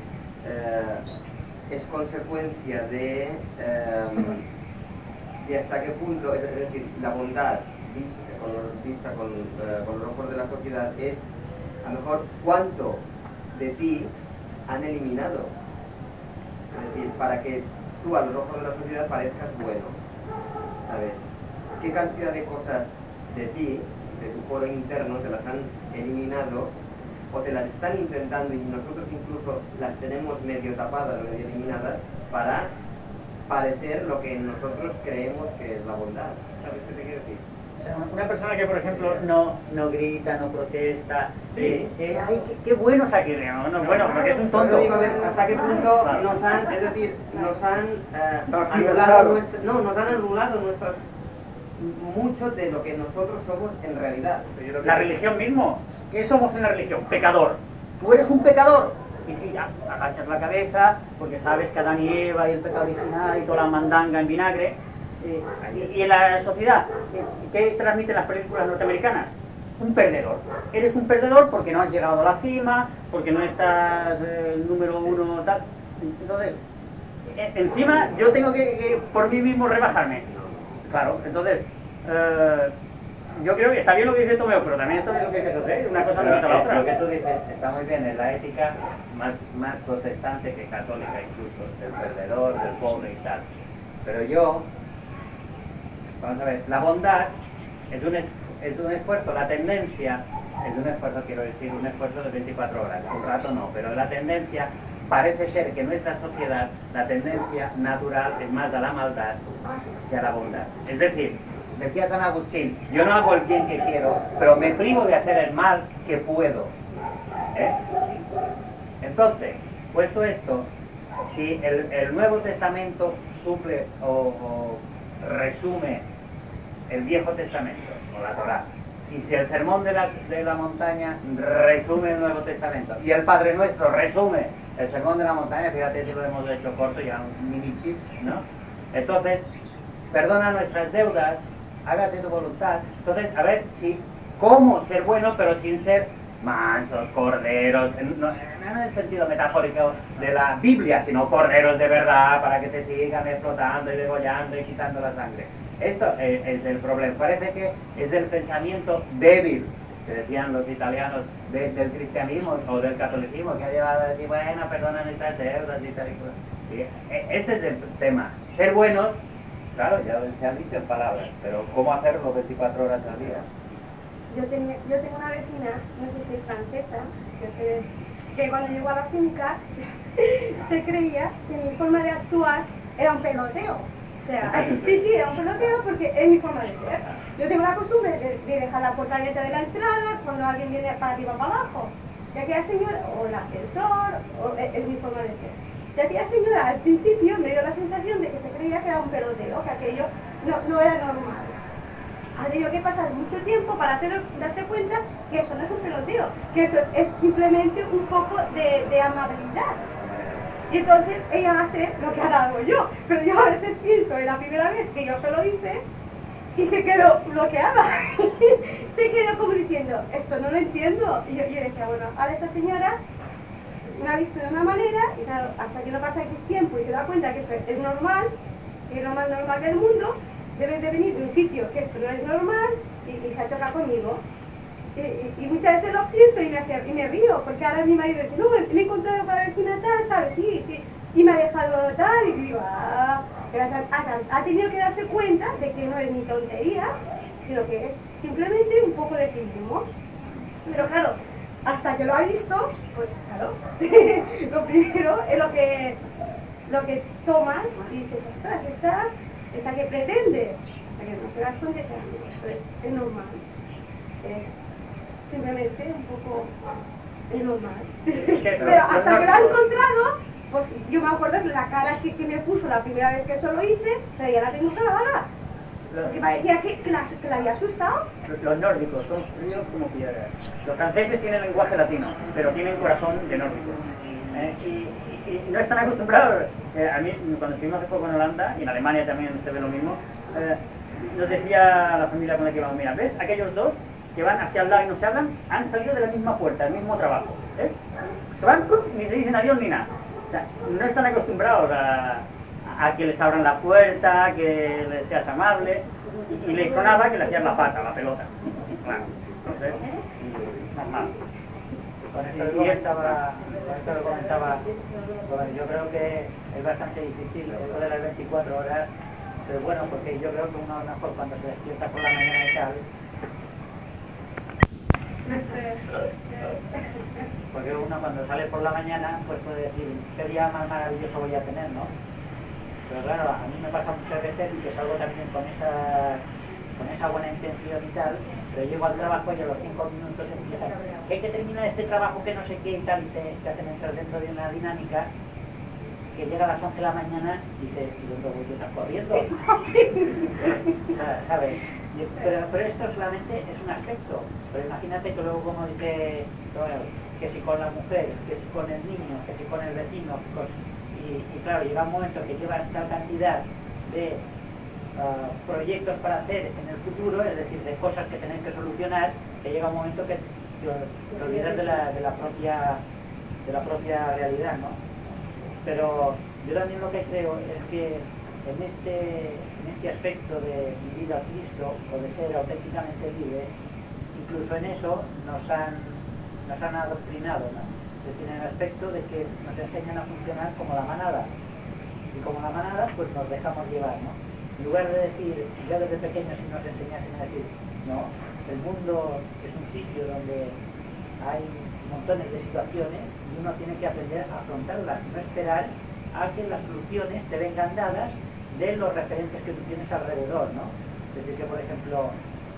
es consecuencia de hasta qué punto, es decir, la bondad vista con los ojos de la sociedad es a lo mejor cuánto de ti han eliminado, es decir, para que tú a los ojos de la sociedad parezcas bueno, ¿sabes? ¿Qué cantidad de cosas de ti, de tu foro interno, te las han eliminado o te las están intentando y nosotros incluso las tenemos medio tapadas, medio eliminadas para parecer lo que nosotros creemos que es la bondad? ¿Sabes qué te quiero decir? O sea, una persona que, por ejemplo, no grita, no protesta, Sí. ay, qué bueno Saquirre, no, bueno, porque es un tonto. Yo digo, a ver, hasta qué punto Claro. nos han, es decir, nos han Aniversado. nos han anulado nuestras mucho de lo que nosotros somos en realidad. La religión mismo, ¿qué somos en la religión? Pecador. Tú eres un pecador. Y ya, agachas la cabeza, porque sabes que Adán y Eva y el pecado original y toda la mandanga en vinagre. Y en la sociedad, ¿qué transmiten las películas norteamericanas? Un perdedor. Eres un perdedor porque no has llegado a la cima, porque no estás número uno, tal. Entonces, encima yo tengo que por mí mismo rebajarme. Claro, entonces, yo creo que está bien lo que dice Tomeo, pero también está bien lo que dice José, una cosa no quita la otra. Lo que tú dices está muy bien, en la ética más protestante que católica incluso, del perdedor, del pobre y tal. Pero yo, vamos a ver, la bondad es un esfuerzo, la tendencia es un esfuerzo, quiero decir, un esfuerzo de 24 horas, un rato no, pero la tendencia, parece ser que en nuestra sociedad la tendencia natural es más a la maldad que a la bondad. Es decir, decía San Agustín, yo no hago el bien que quiero, pero me privo de hacer el mal que puedo. Entonces, puesto esto, si el Nuevo Testamento suple o resume el Viejo Testamento, o la Torá, y si el Sermón de la Montaña resume el Nuevo Testamento, y el Padre Nuestro resume el Sermón de la Montaña, fíjate si lo hemos hecho corto, ya un mini chip, ¿no? Entonces, perdona nuestras deudas, hágase tu voluntad. Entonces, a ver si, cómo ser bueno, pero sin ser mansos, corderos, no en el sentido metafórico de la Biblia, sino corderos de verdad, para que te sigan explotando y degollando y quitando la sangre. Esto es el problema. Parece que es el pensamiento débil, que decían los italianos, del cristianismo o del catolicismo, que ha llevado a decir, bueno, perdona nuestras deudas y tal y cual. Este es el tema. Ser buenos, claro, ya se han dicho en palabras, pero ¿cómo hacerlo 24 horas al día? Yo tengo una vecina, no sé si es francesa, que cuando llegó a la finca se creía que mi forma de actuar era un peloteo. O sea, sí, era un peloteo porque es mi forma de ser. Yo tengo la costumbre de dejar la puerta abierta de la entrada cuando alguien viene para arriba o para abajo. Y aquella señora, o el ascensor, es mi forma de ser. Y aquella señora al principio me dio la sensación de que se creía que era un peloteo, que aquello no era normal. Ha tenido que pasar mucho tiempo para darse cuenta que eso no es un peloteo, que eso es simplemente un poco de amabilidad. Y entonces ella hace lo que ahora hago yo, pero yo a veces pienso en la primera vez que yo se lo hice y se quedó bloqueada. Se quedó como diciendo, esto no lo entiendo. Y yo decía, bueno, ahora esta señora me ha visto de una manera y claro, hasta que no pasa X tiempo y se da cuenta que eso es normal, que es lo más normal del mundo, debe de venir de un sitio que esto no es normal y se ha chocado conmigo. Y muchas veces lo pienso y me río, porque ahora mi marido dice, no, me he encontrado con la vecina tal, ¿sabes? Sí, y me ha dejado tal, y digo, ha tenido que darse cuenta de que no es ni tontería, sino que es simplemente un poco de cinismo. Pero claro, hasta que lo ha visto, pues claro, lo primero es lo que tomas y dices, ostras, esa que pretende, hasta que no te das cuenta que esto es normal, es simplemente un poco es normal. Pero hasta que lo ha encontrado, pues yo me acuerdo que la cara que me puso la primera vez que eso lo hice, pero ya la tengo clavada. Porque parecía que la había asustado. Los nórdicos son fríos como piedras. Los franceses tienen lenguaje latino, pero tienen corazón de nórdico. Y no están acostumbrados. A mí, cuando estuvimos hace poco en Holanda, y en Alemania también se ve lo mismo, nos decía la familia con la que íbamos, mira, ¿ves? Aquellos dos que van hacia el lado y no se hablan, han salido de la misma puerta, del mismo trabajo. ¿Ves? Se van, ni se dicen adiós ni nada. O sea, no están acostumbrados a que les abran la puerta, que les seas amable, y les sonaba que le hacían la pata, la pelota. Claro, entonces, normal. Con esto que comentaba, bueno, yo creo que es bastante difícil eso de las 24 horas ser bueno, porque yo creo que uno a lo mejor cuando se despierta por la mañana y tal, porque uno cuando sale por la mañana pues puede decir qué día más maravilloso voy a tener, ¿no? Pero claro, a mí me pasa muchas veces y que salgo también con esa con esa buena intención y tal, pero llego al trabajo y a los 5 minutos empiezan, que hay que terminar este trabajo que no sé qué y tal, y te hacen entrar dentro de una dinámica que llega a las 11 de la mañana y dice, ¿y dónde voy yo? ¿Estás corriendo? ¿Sabes? Pero esto solamente es un aspecto, pero imagínate que luego, como dice, bueno, que si con la mujer, que si con el niño, que si con el vecino, y claro, llega un momento que llevas tal cantidad de proyectos para hacer en el futuro, es decir, de cosas que tenéis que solucionar, que llega un momento que te olvidas de la propia realidad, ¿no? Pero yo también lo que creo es que en este aspecto de vivir a Cristo o de ser auténticamente libre, incluso en eso nos han adoctrinado, ¿no? Es decir, en el aspecto de que nos enseñan a funcionar como la manada, y como la manada pues nos dejamos llevar, ¿no? En lugar de decir, ya desde pequeños si nos enseñasen a decir, no, el mundo es un sitio donde hay montones de situaciones y uno tiene que aprender a afrontarlas, no esperar a que las soluciones te vengan dadas de los referentes que tú tienes alrededor, ¿no? Es decir, que por ejemplo,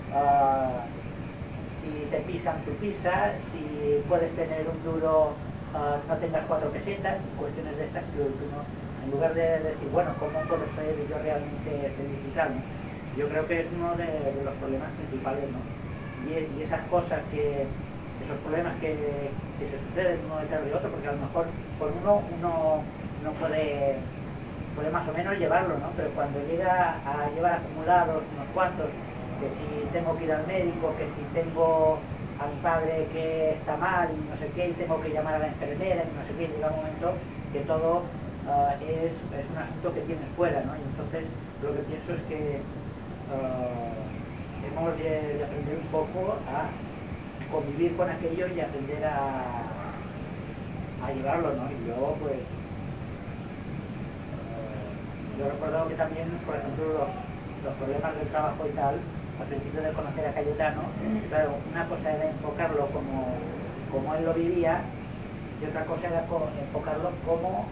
si te pisan, tú pisas, si puedes tener un duro, no tengas 4 pesetas, cuestiones de estas que uno, en lugar de decir, bueno, ¿cómo puedo ser yo realmente feliz? Yo creo que es uno de los problemas principales, ¿no? Y esas cosas esos problemas que se suceden uno detrás del otro, porque a lo mejor por uno no puede más o menos llevarlo, ¿no? Pero cuando llega a llevar acumulados unos cuantos, que si tengo que ir al médico, que si tengo a mi padre que está mal y no sé qué, y tengo que llamar a la enfermera y no sé qué, llega un momento que todo es un asunto que tienes fuera, ¿no? Y entonces lo que pienso es que hemos de aprender un poco a convivir con aquello y aprender a llevarlo, ¿no? Y yo pues yo recuerdo que también, por ejemplo, los problemas del trabajo y tal, al principio de conocer a Cayetano, claro, una cosa era enfocarlo como él lo vivía y otra cosa era enfocarlo como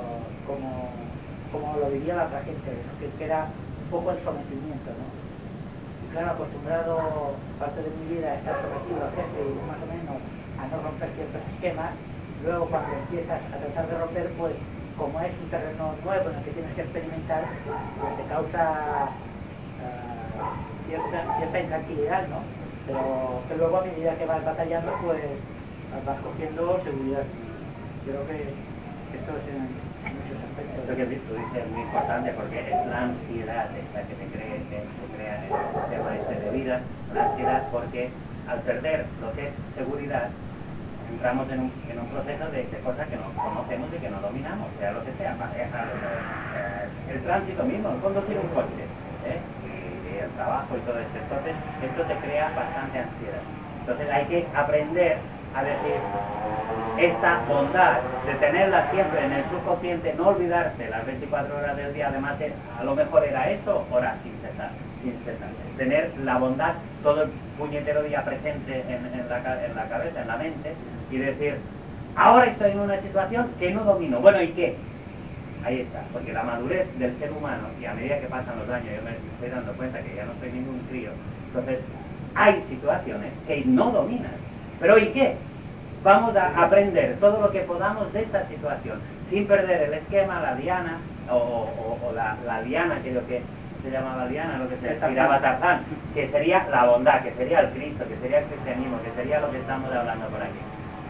lo vivía la otra gente, ¿no? que era un poco el sometimiento, ¿no? Y claro, acostumbrado parte de mi vida a estar sometido al jefe y más o menos a no romper ciertos esquemas, luego cuando empiezas a tratar de romper, pues como es un terreno nuevo en el que tienes que experimentar, pues te causa cierta intranquilidad, ¿no? Pero que luego a medida que vas batallando, pues vas cogiendo seguridad. Creo que esto es en muchos aspectos. Esto que tú dices es muy importante porque es la ansiedad esta que te crea en el sistema de vida, la ansiedad porque al perder lo que es seguridad, entramos en un proceso de cosas que no conocemos y que no dominamos, sea lo que sea, pareja, el tránsito mismo, conducir un coche, y el trabajo y todo esto. Entonces, esto te crea bastante ansiedad. Entonces, hay que aprender a decir esta bondad, de tenerla siempre en el subconsciente, no olvidarte las 24 horas del día, además, a lo mejor era esto, orar sin cesar, tener la bondad todo el puñetero día presente en la cabeza, en la mente, y decir, ahora estoy en una situación que no domino, bueno, ¿y qué? Ahí está, porque la madurez del ser humano, y a medida que pasan los años, yo me estoy dando cuenta que ya no soy ningún crío, entonces hay situaciones que no dominas, pero ¿y qué? Vamos a aprender todo lo que podamos de esta situación, sin perder el esquema, la diana, o la liana, aquello que se llamaba liana, lo que se tiraba Tarzán, que sería la bondad, que sería el Cristo, que sería el cristianismo, que sería lo que estamos hablando por aquí.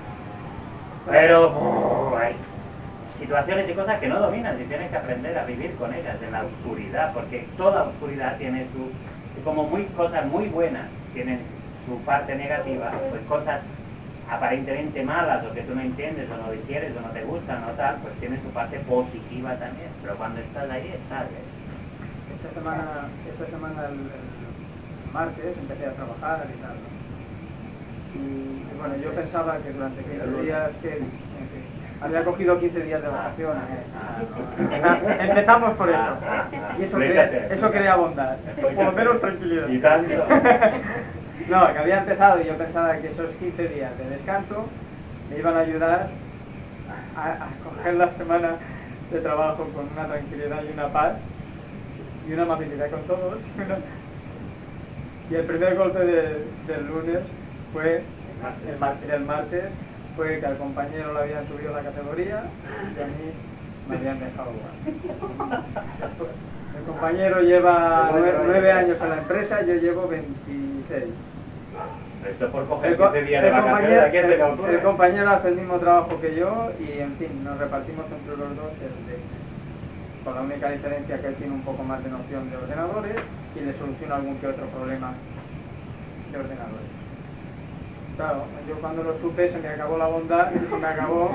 Pero hay situaciones y cosas que no dominas y tienes que aprender a vivir con ellas en la oscuridad, porque toda oscuridad tiene cosas muy buenas, tienen su parte negativa, pues cosas aparentemente malas o que tú no entiendes o no digieres o no te gustan o tal, pues tiene su parte positiva también, pero cuando estás ahí, estás. Esta semana el martes empecé a trabajar y tal, ¿no? Y bueno, yo pensaba que durante 15 días había cogido 15 días de vacaciones. Empezamos por eso. Y eso crea bondad, o menos tranquilidad. Y tanto. No, que había empezado y yo pensaba que esos 15 días de descanso me iban a ayudar a coger la semana de trabajo con una tranquilidad y una paz y una amabilidad con todos. Y el primer golpe del lunes fue, del martes, fue que al compañero le habían subido la categoría y a mí me habían dejado igual. El compañero lleva 9 años en la empresa, yo llevo 26. Esto por coger 15 días de vacaciones, ¿qué se le ocurre? El compañero hace el mismo trabajo que yo y, en fin, nos repartimos entre los dos con la única diferencia que él tiene un poco más de noción de ordenadores y le soluciona algún que otro problema de ordenadores. Claro, yo cuando lo supe se me acabó la bondad y se me acabó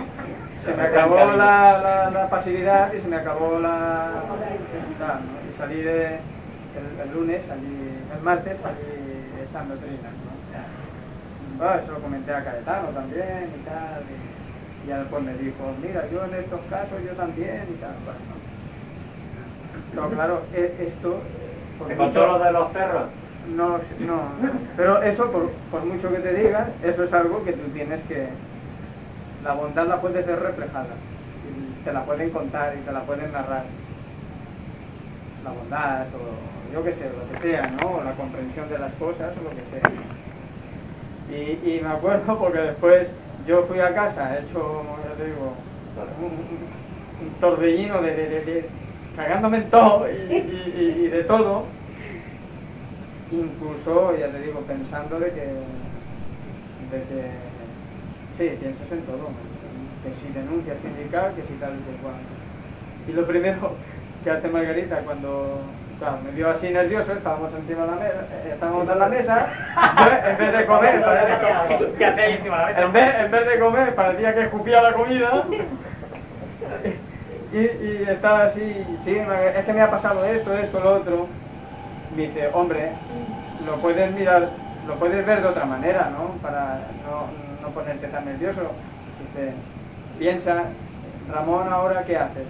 la pasividad y se me acabó y salí el lunes, el martes salí echando trinas, ¿no? Eso lo comenté a Cayetano también y tal, y ya después me dijo, mira, yo en estos casos yo también y tal, bueno. Pero claro, esto... ¿Te contó lo de los perros? No, pero eso, por mucho que te digan, eso es algo que tú tienes que... La bondad la puedes ver reflejada, y te la pueden contar y te la pueden narrar. La bondad, o yo qué sé, lo que sea, ¿no? La comprensión de las cosas, o lo que sea. Y me acuerdo porque después yo fui a casa, he hecho, ya te digo, un torbellino de cagándome en todo y de todo. Incluso, ya te digo, pensando de que sí, piensas en todo, ¿no? Que si denuncia sindical, que si tal y que cual. Y lo primero que hace Margarita cuando, claro, me vio así nervioso, estábamos encima de la mesa, en la mesa, yo, en vez de comer, ¿qué hace ahí encima de la mesa? en vez de comer, parecía que escupía la comida. Y estaba así, sí, es que me ha pasado esto, lo otro. Me dice, hombre, lo puedes mirar, lo puedes ver de otra manera, ¿no? Para no ponerte tan nervioso. Dice, piensa, Ramón, ¿ahora qué hace?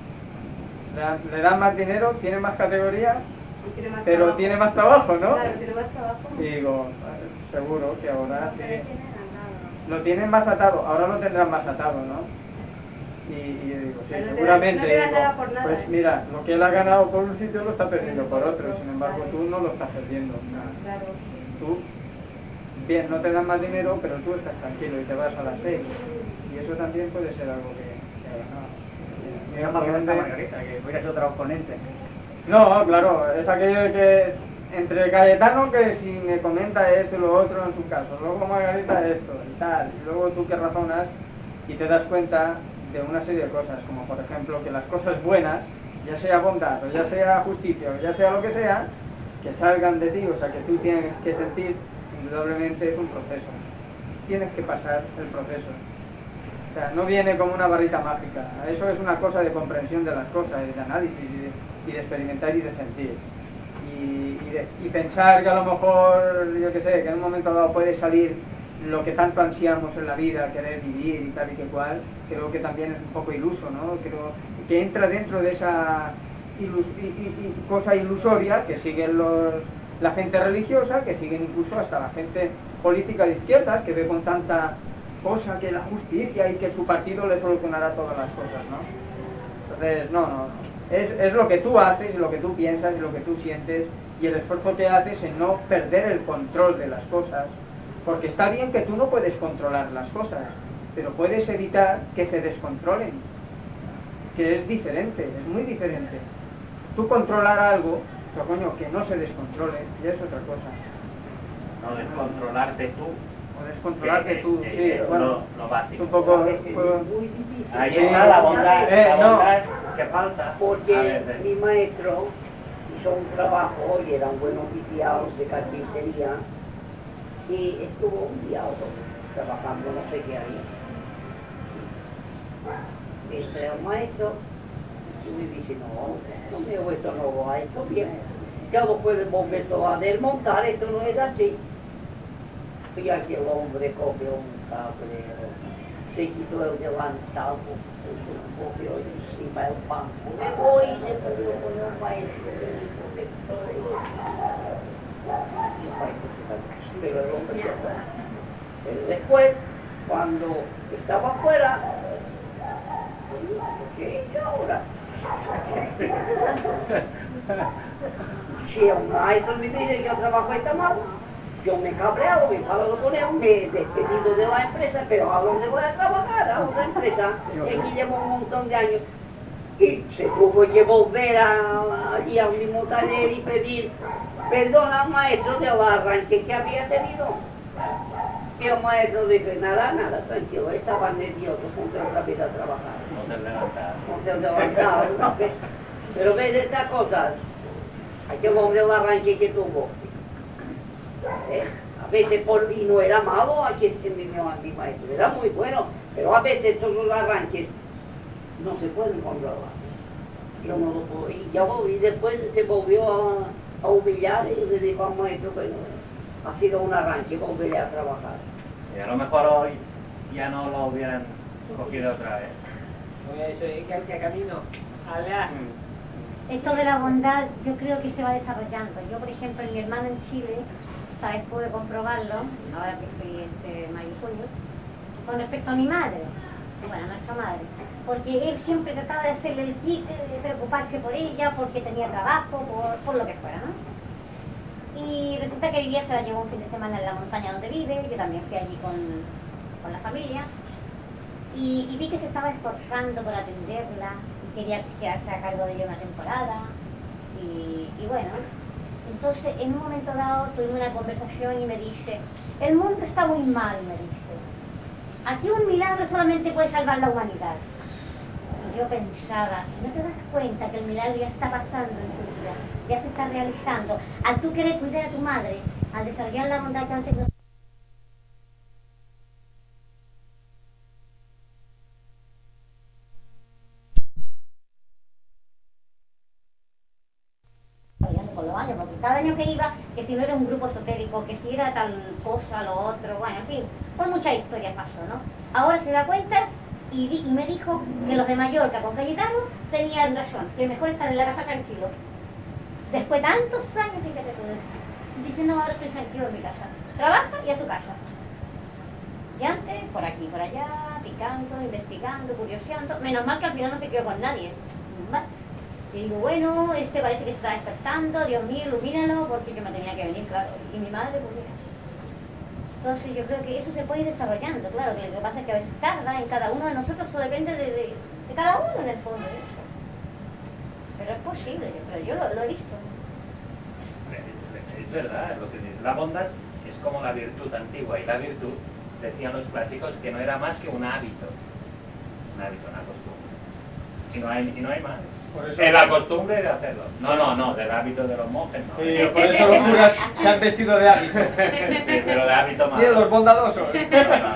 Le dan más dinero, tiene más categoría, pero trabajo. tiene más trabajo, ¿no? Claro, tiene más trabajo. Y digo, seguro que ahora sí. Lo tienen más atado, ahora lo tendrán más atado, ¿no? Y yo digo, sí, pero seguramente, no te da nada por nada, pues mira, lo que él ha ganado por un sitio lo está perdiendo por otro, sin embargo tú no lo estás perdiendo. Claro. Tú, bien, no te dan más dinero, pero tú estás tranquilo y te vas a las 6. Y eso también puede ser algo que ha ganado. Mira más que esta Margarita, que hubiera sido otro oponente. No, claro, es aquello de que entre Cayetano que si me comenta esto y lo otro en su caso, luego Margarita esto y tal, y luego tú que razonas y te das cuenta de una serie de cosas, como por ejemplo que las cosas buenas, ya sea bondad o ya sea justicia o ya sea lo que sea, que salgan de ti, o sea que tú tienes que sentir, indudablemente es un proceso, tienes que pasar el proceso, o sea, no viene como una barrita mágica, eso es una cosa de comprensión de las cosas, de análisis y de experimentar y de sentir, y pensar que a lo mejor, yo que sé, que en un momento dado puede salir lo que tanto ansiamos en la vida, querer vivir y tal y que cual, creo que también es un poco iluso, ¿no? Creo que entra dentro de esa cosa ilusoria que siguen la gente religiosa, que siguen incluso hasta la gente política de izquierdas, que ve con tanta cosa que la justicia y que su partido le solucionará todas las cosas, ¿no? Entonces, no. Es lo que tú haces, lo que tú piensas y lo que tú sientes y el esfuerzo que haces en no perder el control de las cosas. Porque está bien que tú no puedes controlar las cosas, pero puedes evitar que se descontrolen, que es diferente, es muy diferente. Tú controlar algo, pero coño, que no se descontrole, ya es otra cosa. No descontrolarte tú. O descontrolarte tú, sí, es bueno, lo básico. es un poco... Muy difícil. Ahí Sí, está la bondad, no. que falta. Porque mi maestro hizo un trabajo y era un buen oficial de carpintería y estuvo un día o dos trabajando, no sé qué haría. Entra el maestro y me dice, no me he vuelto nuevo a esto bien, ya lo puedes volver todo a desmontar, esto no es así. Y aquí el hombre cogió un tablero, se quitó el delantal, cogió encima el banco, me voy y le peleó con el maestro, pero el hombre se fue. Pero después, cuando estaba afuera, ¿qué hice ahora? si un maestro me dice que el trabajo está mal, yo me he cabreado, me he enfadado con él, me he despedido de la empresa, pero ¿a dónde voy a trabajar? A otra empresa, y aquí llevo un montón de años. Y se tuvo que volver allí al mismo taller y pedir perdón al maestro del arranque que había tenido. Y el maestro dice, nada, tranquilo, estaba nervioso, ponte otra vez a trabajar. No te levantado, ¿no? Pero ves estas cosas, aquel hombre el arranque que tuvo. A veces, y no era malo aquí mi maestro, era muy bueno, pero a veces estos arranques no se pueden controlar. Yo no lo puedo, y después se volvió a humillar y le dijo al maestro, bueno, ha sido un arranque, volveré a trabajar. Y a lo mejor hoy ya no lo hubieran cogido otra vez. Voy a decir que camino. Esto de la bondad yo creo que se va desarrollando. Yo, por ejemplo, mi hermano en Chile, esta vez pude comprobarlo, ahora que fui mayo y junio, con respecto a mi madre, bueno, a nuestra madre, porque él siempre trataba de hacerle el tique, de preocuparse por ella, porque tenía trabajo, por lo que fuera, ¿no? Y resulta que ella se la llevó un fin de semana en la montaña donde vive, yo también fui allí con la familia, y vi que se estaba esforzando por atenderla, y quería quedarse a cargo de ella una temporada, y bueno, entonces en un momento dado tuvimos una conversación y me dice, el mundo está muy mal, me dice, aquí un milagro solamente puede salvar la humanidad. Y yo pensaba, ¿no te das cuenta que el milagro ya está pasando en tu vida? Ya se está realizando. Al tú querer cuidar a tu madre, al desarrollar la bondad que antes no... Con los años, porque cada año que iba, que si no era un grupo esotérico, que si era tal cosa, lo otro, bueno, en fin, pues muchas historias pasó, ¿no? Ahora se da cuenta y me dijo que los de Mallorca con Cayetano tenían razón, que mejor estar en la casa tranquilo. Después de tantos años, fíjate tú, dice, no, ahora estoy tranquilo en mi casa. Trabaja y a su casa. Y antes, por aquí, por allá, picando, investigando, curioseando. Menos mal que al final no se quedó con nadie. Y digo, bueno, parece que se está despertando, Dios mío, ilumínalo, porque yo me tenía que venir, claro. Y mi madre, pues mira. Entonces yo creo que eso se puede ir desarrollando, claro, que lo que pasa es que a veces tarda en cada uno de nosotros, eso depende de cada uno en el fondo. Pero es posible, pero yo lo he visto. Es verdad, lo que dice. La bondad es como la virtud antigua, y la virtud, decían los clásicos, que no era más que un hábito, una costumbre. Y no hay más. En la costumbre de hacerlo. No, del hábito de los monjes no. Sí, por eso los curas se han vestido de hábito. Sí, pero de hábito más. Miren los bondadosos. No.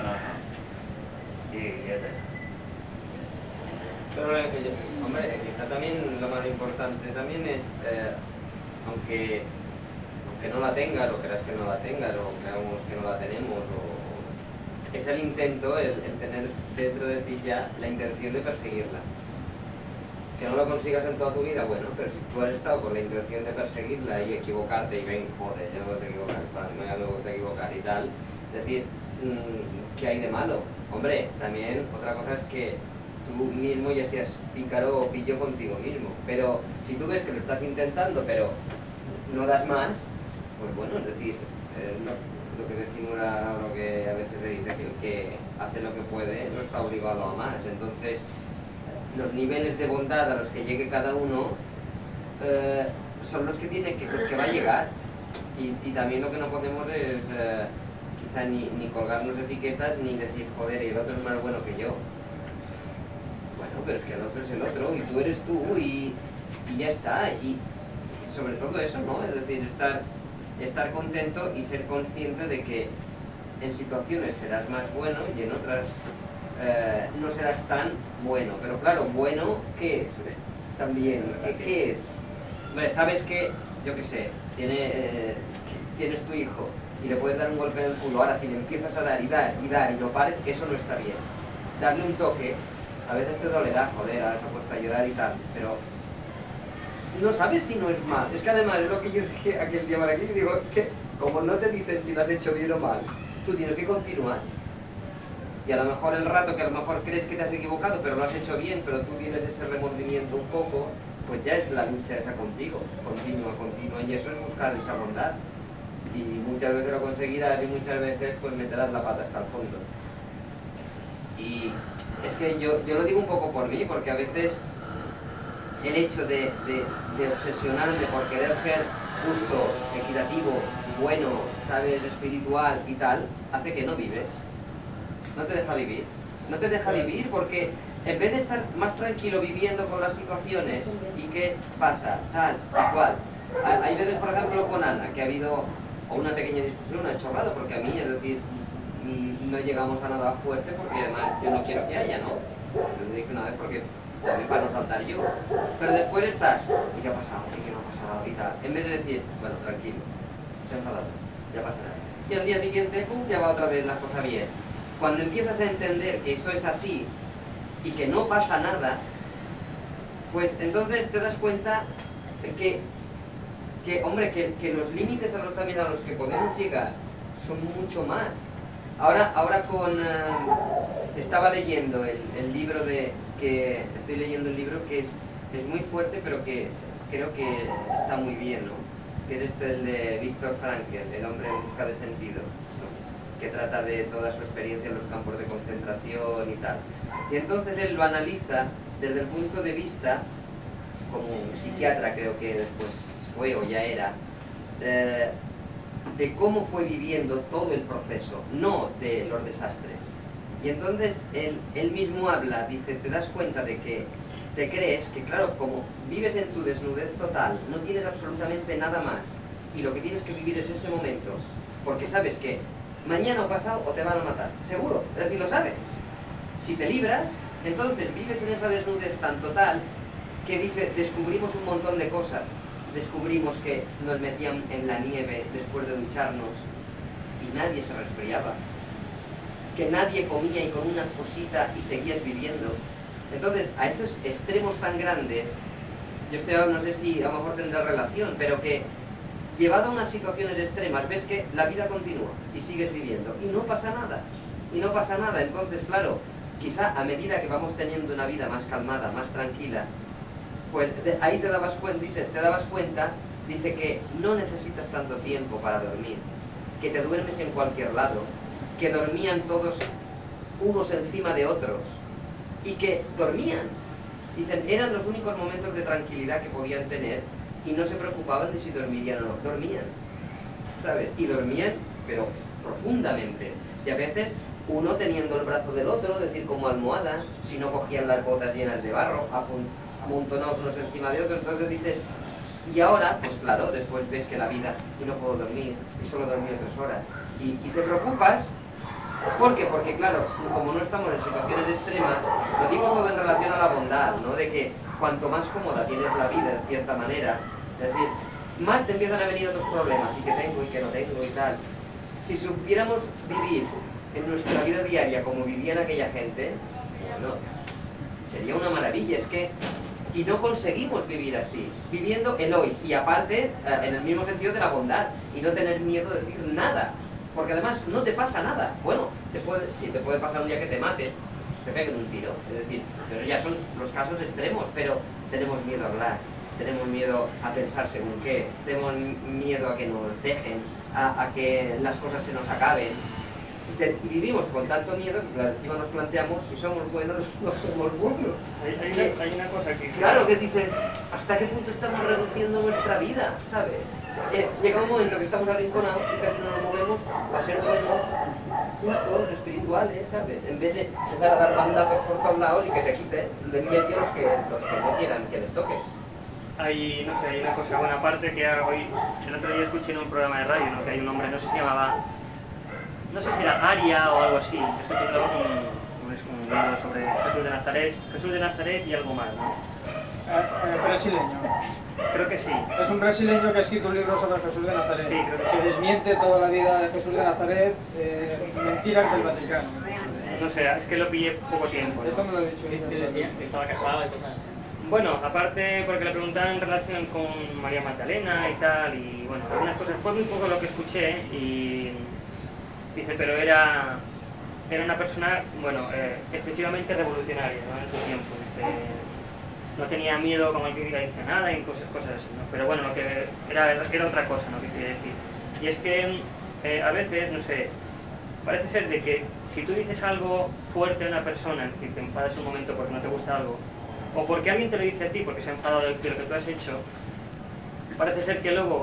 Y es eso. Pero, hombre, quizá también lo más importante también es, aunque no la tengas, o creas que no la tengas, o creamos que no la tenemos, es el intento, el tener dentro de ti ya la intención de perseguirla. Que no lo consigas en toda tu vida, bueno, pero si tú has estado con la intención de perseguirla y equivocarte y ven, joder, ya no te equivocas, no ya luego te equivocas y tal, es decir, ¿qué hay de malo? Hombre, también otra cosa es que tú mismo ya seas pícaro o pillo contigo mismo, pero si tú ves que lo estás intentando pero no das más, pues bueno, es decir, lo que decimos lo que a veces se dice, que el que hace lo que puede no está obligado a más, entonces los niveles de bondad a los que llegue cada uno son los que va a llegar, y también lo que no podemos es quizá ni colgarnos etiquetas ni decir, joder, el otro es más bueno que yo. Bueno, pero es que el otro es el otro y tú eres tú y ya está, y sobre todo eso, ¿no? Es decir, estar contento y ser consciente de que en situaciones serás más bueno y en otras no serás tan bueno. Pero claro, bueno, ¿qué es? También, ¿qué es? Hombre, sabes que, yo qué sé, tienes tu hijo y le puedes dar un golpe en el culo. Ahora, si le empiezas a dar y no pares, eso no está bien. Darle un toque, a veces te dolerá, joder, ahora te has puesto a llorar y tal, pero no sabes si no es mal. Es que además, es lo que yo dije aquel día para aquí, digo, es que como no te dicen si lo has hecho bien o mal, tú tienes que continuar. Y a lo mejor el rato que a lo mejor crees que te has equivocado, pero lo has hecho bien, pero tú tienes ese remordimiento un poco, pues ya es la lucha esa contigo, continua, y eso es buscar esa bondad. Y muchas veces lo conseguirás y muchas veces pues meterás la pata hasta el fondo. Y es que yo lo digo un poco por mí, porque a veces el hecho de obsesionarme por querer ser justo, equitativo, bueno, sabes, espiritual y tal, hace que no vives. No te deja vivir. No te deja vivir porque en vez de estar más tranquilo viviendo con las situaciones y qué pasa, tal y cual. Hay veces, por ejemplo, con Ana, que ha habido una pequeña discusión, una chorrada, porque a mí, es decir, no llegamos a nada fuerte porque además yo no quiero que haya, ¿no? Lo dije una vez porque también para no saltar yo. Pero después estás, ¿y qué ha pasado? ¿Y qué no ha pasado? Y tal. En vez de decir, bueno, tranquilo, se ha enfadado, ya pasa nada. Y al día siguiente, pum, ya va otra vez la cosa bien. Cuando empiezas a entender que esto es así y que no pasa nada, pues entonces te das cuenta que hombre, que los límites también a los que podemos llegar son mucho más. Ahora estaba leyendo el libro estoy leyendo un libro que es muy fuerte, pero que creo que está muy bien, ¿no? Que es el de Viktor Frankl, El hombre en busca de sentido, ¿no? Que trata de toda su experiencia en los campos de concentración y tal. Y entonces él lo analiza desde el punto de vista, como un psiquiatra creo que después fue o ya era, de cómo fue viviendo todo el proceso, no de los desastres. Y entonces él mismo habla, dice, te das cuenta de que te crees que, claro, como vives en tu desnudez total, no tienes absolutamente nada más, y lo que tienes que vivir es ese momento, porque sabes que mañana o pasado o te van a matar, seguro, es decir, lo sabes. Si te libras, entonces vives en esa desnudez tan total que dice, descubrimos un montón de cosas. Descubrimos que nos metían en la nieve después de ducharnos y nadie se resfriaba, que nadie comía y con una cosita y seguías viviendo. Entonces, a esos extremos tan grandes, no sé si a lo mejor tendrá relación, pero que llevado a unas situaciones extremas, ves que la vida continúa y sigues viviendo y no pasa nada. Entonces, claro, quizá a medida que vamos teniendo una vida más calmada, más tranquila, pues ahí te dabas cuenta, dice que no necesitas tanto tiempo para dormir, que te duermes en cualquier lado, que dormían todos unos encima de otros, y que dormían. Dicen, eran los únicos momentos de tranquilidad que podían tener, y no se preocupaban de si dormirían o no, dormían, ¿sabes? Y dormían, pero profundamente, y a veces uno teniendo el brazo del otro, es decir, como almohada, si no cogían las botas llenas de barro, amontonados unos encima de otros. Entonces dices, y ahora, pues claro, después ves que la vida, y no puedo dormir, y solo dormí 3 horas, y te preocupas. ¿Por qué? Porque claro, como no estamos en situaciones extremas, lo digo todo en relación a la bondad, ¿no? De que cuanto más cómoda tienes la vida, en cierta manera, es decir, más te empiezan a venir otros problemas, y que tengo, y que no tengo, y tal. Si supiéramos vivir en nuestra vida diaria como vivían aquella gente, bueno, sería una maravilla. Es que, y no conseguimos vivir así, viviendo el hoy, y aparte, en el mismo sentido de la bondad, y no tener miedo de decir nada, porque además no te pasa nada. Bueno, te puede pasar un día que te maten, te peguen un tiro, es decir, pero ya son los casos extremos, pero tenemos miedo a hablar, tenemos miedo a pensar según qué, tenemos miedo a que nos dejen, a que las cosas se nos acaben. Y vivimos con tanto miedo que encima nos planteamos si somos buenos o no somos buenos. Hay una cosa que... Claro, que dices, ¿hasta qué punto estamos reduciendo nuestra vida? ¿Sabes? Llega un momento que estamos arrinconados y casi no nos movemos a ser buenos, justos, espirituales, ¿sabes? En vez de empezar a dar bandazos por todos lados y que se quiten de en medio los que no quieran que les toques. Hay una cosa, bueno, aparte que hoy, el otro día escuché en un programa de radio, ¿no? Que hay un hombre, no sé si llamaba... No sé si era Aria o algo así, es que titulaba un libro sobre Jesús de Nazaret y algo más, ¿no? Brasileño. Creo que sí. Es un brasileño que ha escrito un libro sobre Jesús de Nazaret. Sí, creo que sí. Se desmiente toda la vida de Jesús de Nazaret, mentiras del Vaticano. No sé, es que lo pillé poco tiempo, ¿no? Esto me lo he dicho. Que estaba casado y cosas. Bueno, aparte porque le preguntaban en relación con María Magdalena y tal, y bueno, algunas cosas, fue muy poco lo que escuché, y dice, pero era una persona, bueno, excesivamente revolucionaria, ¿no? En su tiempo, dice, no tenía miedo como el que dice nada y cosas así, ¿no? Pero bueno, lo que era otra cosa, ¿no? Que quería decir. Y es que a veces, no sé, parece ser de que si tú dices algo fuerte a una persona, que te enfadas un momento porque no te gusta algo, o porque alguien te lo dice a ti porque se ha enfadado de lo que tú has hecho, parece ser que luego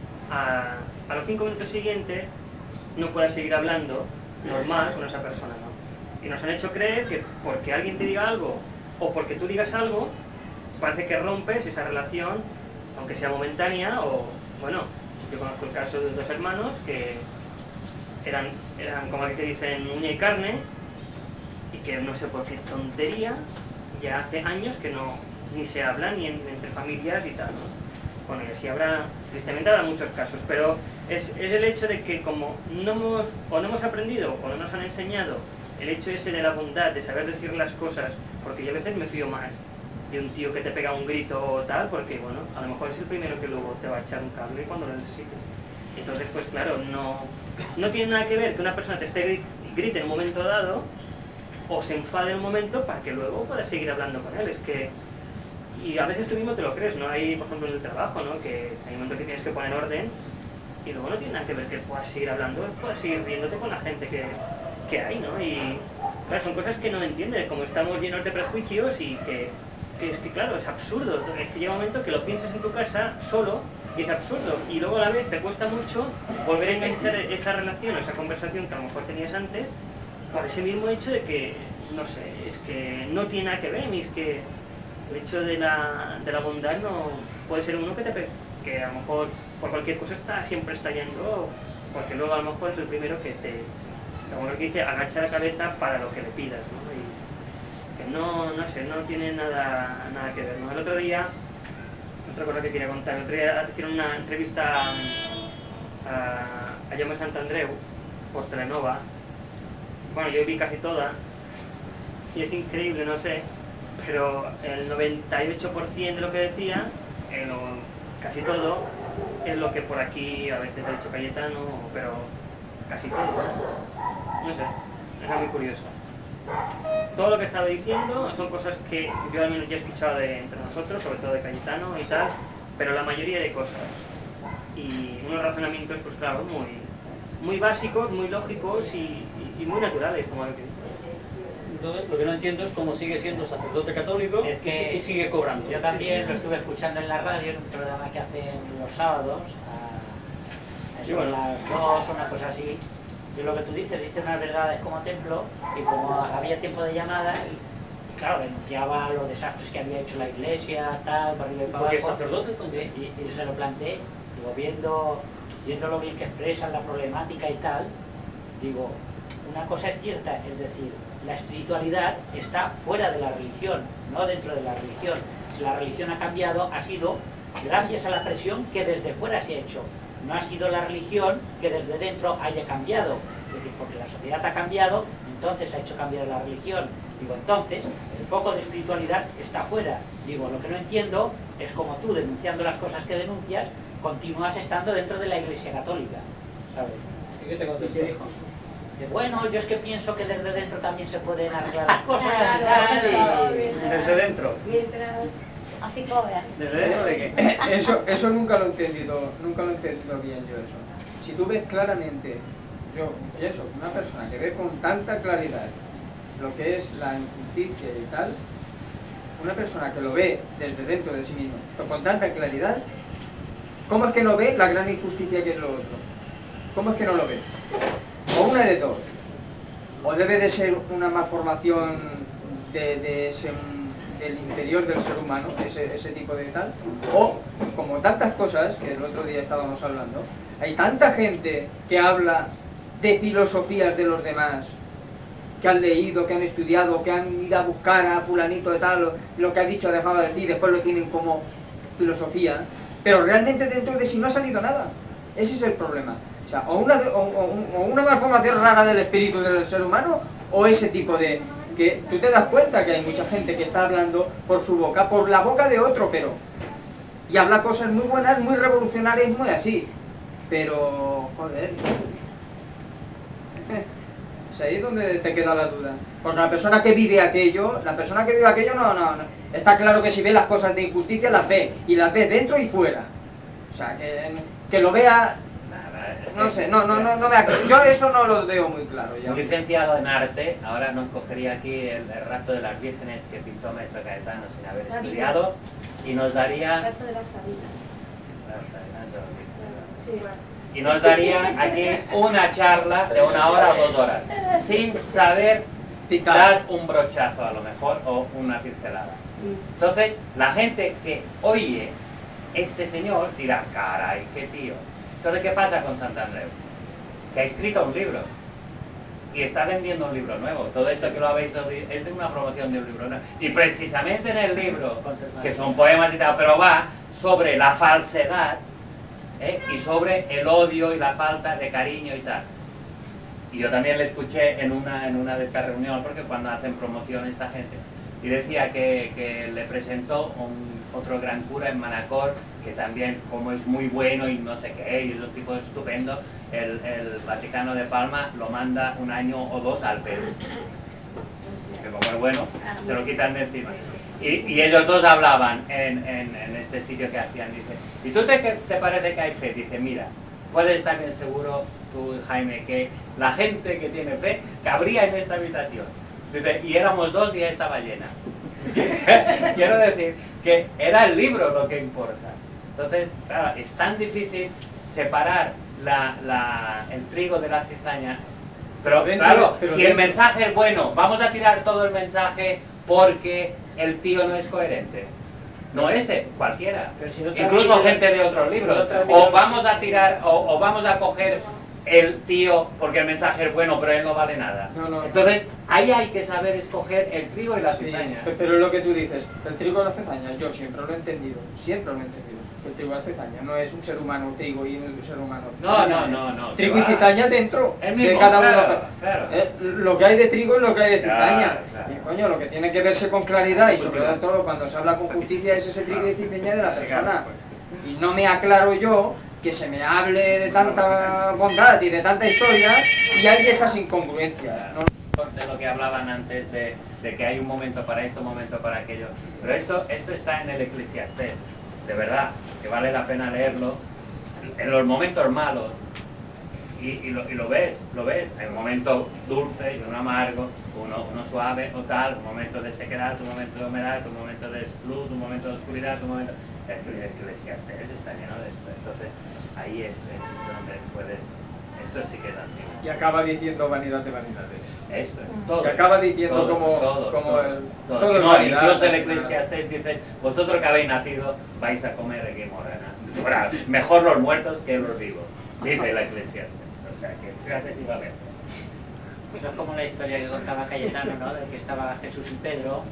a los 5 minutos siguientes no puedas seguir hablando normal con esa persona, ¿no? Y nos han hecho creer que porque alguien te diga algo o porque tú digas algo, parece que rompes esa relación, aunque sea momentánea. O bueno, yo conozco el caso de 2 hermanos que eran como que te dicen uña y carne, y que no sé por qué tontería ya hace años que no ni se habla ni entre familias y tal, ¿no? Bueno, y así tristemente habrá muchos casos, pero es el hecho de que como no hemos aprendido o no nos han enseñado el hecho ese de la bondad, de saber decir las cosas, porque yo a veces me fío más de un tío que te pega un grito o tal, porque bueno, a lo mejor es el primero que luego te va a echar un cable cuando lo necesites. Entonces, pues claro, no tiene nada que ver que una persona te grite en un momento dado o se enfade en un momento para que luego puedas seguir hablando con él. Es que, y a veces tú mismo te lo crees, ¿no? Hay, por ejemplo, en el trabajo, ¿no? Que hay momentos que tienes que poner orden y luego no tiene nada que ver que puedas seguir hablando, puedas seguir riéndote con la gente que hay, ¿no? Y claro, son cosas que no entiendes, como estamos llenos de prejuicios y que es que claro, es absurdo. Es que llega un momento que lo piensas en tu casa solo y es absurdo, y luego a la vez te cuesta mucho volver a enganchar esa relación o esa conversación que a lo mejor tenías antes por ese mismo hecho de que, no sé, es que no tiene nada que ver. Y es que el hecho de la bondad no puede ser uno que a lo mejor por cualquier cosa siempre está yendo, porque luego a lo mejor es el primero que como lo que dice, agacha la cabeza para lo que le pidas, ¿no? Y que no sé, no tiene nada que ver, ¿no? El otro día, otra cosa que quería contar, el otro día hicieron una entrevista a Jaume Santandreu por Telenova. Bueno, yo vi casi toda y es increíble, no sé, pero el 98% de lo que decía, casi todo, es lo que por aquí a veces ha dicho Cayetano, pero casi todo, no sé, era muy curioso. Todo lo que estaba diciendo son cosas que yo al menos ya he escuchado entre nosotros, sobre todo de Cayetano y tal, pero la mayoría de cosas. Y unos razonamientos, pues claro, muy básicos, muy lógicos y muy naturales, como lo que dice. Entonces, lo que no entiendo es cómo sigue siendo sacerdote católico y sigue cobrando. Yo también lo estuve escuchando en la radio, en un programa que hacen los sábados, a las 2 o una cosa así. Y lo que tú dice unas verdades como templo, y como había tiempo de llamada, y claro, denunciaba los desastres que había hecho la iglesia, tal, para arriba y para abajo. Porque es sacerdote entonces. Y se lo planteé, digo, viendo lo bien que expresan la problemática y tal, digo, una cosa es cierta, es decir, la espiritualidad está fuera de la religión, no dentro de la religión. Si la religión ha cambiado, ha sido gracias a la presión que desde fuera se ha hecho. No ha sido la religión que desde dentro haya cambiado. Es decir, porque la sociedad ha cambiado, entonces ha hecho cambiar la religión. Digo, entonces, el foco de espiritualidad está fuera. Digo, lo que no entiendo es como tú, denunciando las cosas que denuncias, continúas estando dentro de la Iglesia Católica, ¿sabes? ¿Y qué te contestó? ¿Qué dijo? Bueno, yo es que pienso que desde dentro también se pueden arreglar las cosas Claro, y tal, claro. Desde dentro. Mientras... Así cobran. ¿Desde dentro de qué? Eso nunca lo he entendido bien yo eso. Si tú ves claramente, una persona que ve con tanta claridad lo que es la injusticia y tal, una persona que lo ve desde dentro de sí mismo, con tanta claridad, ¿cómo es que no ve la gran injusticia que es lo otro? ¿Cómo es que no lo ve? O una de dos, o debe de ser una malformación del interior del ser humano, ese tipo de tal, o como tantas cosas, que el otro día estábamos hablando, hay tanta gente que habla de filosofías de los demás, que han leído, que han estudiado, que han ido a buscar a fulanito de tal, lo que ha dicho, ha dejado de decir, después lo tienen como filosofía, pero realmente dentro de sí no ha salido nada. Ese es el problema. O sea, o una malformación rara del espíritu del ser humano, o ese tipo de... que tú te das cuenta que hay mucha gente que está hablando por su boca, por la boca de otro, pero... y habla cosas muy buenas, muy revolucionarias, muy así. Pero... joder... O sea, ahí es donde te queda la duda. Porque la persona que vive aquello, no, está claro que si ve las cosas de injusticia las ve, y las ve dentro y fuera. O sea, que lo vea, no sé, yo eso no lo veo muy claro. Un licenciado en arte ahora nos cogería aquí el rapto de las vírgenes que pintó Maestro Caetano sin haber estudiado y nos daría... El rapto de las Sabinas. Y nos daría aquí una charla de 1 hora o 2 horas, sin saber dar un brochazo a lo mejor o una pincelada. Entonces, la gente que oye este señor dirá, caray, qué tío. Entonces, ¿qué pasa con Santandreu? Que ha escrito un libro y está vendiendo un libro nuevo. Todo esto que lo habéis oído es de una promoción de un libro nuevo. Y precisamente en el libro, que son poemas y tal, pero va sobre la falsedad, y sobre el odio y la falta de cariño y tal. Y yo también le escuché en una de estas reuniones, porque cuando hacen promoción esta gente, y decía que le presentó otro gran cura en Manacor, que también, como es muy bueno y no sé qué, y es un tipo estupendo, el Vaticano de Palma lo manda 1 año o 2 al Perú. Que como es bueno, se lo quitan de encima. Y ellos dos hablaban en este sitio que hacían, dice, ¿y tú te parece que hay fe? Dice, mira, puedes estar bien seguro tú, Jaime, que la gente que tiene fe cabría en esta habitación. Dice, y éramos 2 y ya estaba llena. Quiero decir que era el libro lo que importa. Entonces, claro, es tan difícil separar el trigo de la cizaña, pero claro, si el mensaje es bueno, vamos a tirar todo el mensaje porque el tío no es coherente. No ese, cualquiera. Si no, incluso gente de otros libros. O vamos a tirar, o vamos a coger el tío porque el mensaje es bueno, pero él no vale nada. Entonces, ahí hay que saber escoger el trigo y la cizaña. Pero es lo que tú dices, el trigo y la cizaña, yo siempre lo he entendido. El trigo y la cizaña no es un ser humano trigo y un ser humano cizaña. No. Trigo y cizaña dentro de cada uno. Claro. Lo que hay de trigo es lo que hay de cizaña. Claro. Y coño, lo que tiene que verse con claridad y sobre todo cuando se habla con justicia es ese trigo y cizaña de la persona. Y no me aclaro yo que se me hable de tanta bondad y de tanta historia y hay esas incongruencias. De lo que hablaban antes de que hay un momento para esto, un momento para aquello. Pero esto está en el Eclesiastés, de verdad, que vale la pena leerlo, en los momentos malos, y lo ves, hay un momento dulce y uno amargo, uno suave o tal, un momento de sequedad, un momento de humedad, un momento de luz, un momento de oscuridad, un momento... El Eclesiastés está lleno de esto, entonces ahí es donde puedes... Esto sí que es antiguo. Y acaba diciendo vanidad de vanidades. Esto es todo. Y acaba diciendo todo. Todo no, incluso el Eclesiastés dice, vosotros que habéis nacido vais a comer de morana. Mejor los muertos que los vivos, dice el Eclesiastés. O sea que fíjate si va a ver. Eso es como la historia que contaba Cayetano, ¿no? De que estaba Jesús y Pedro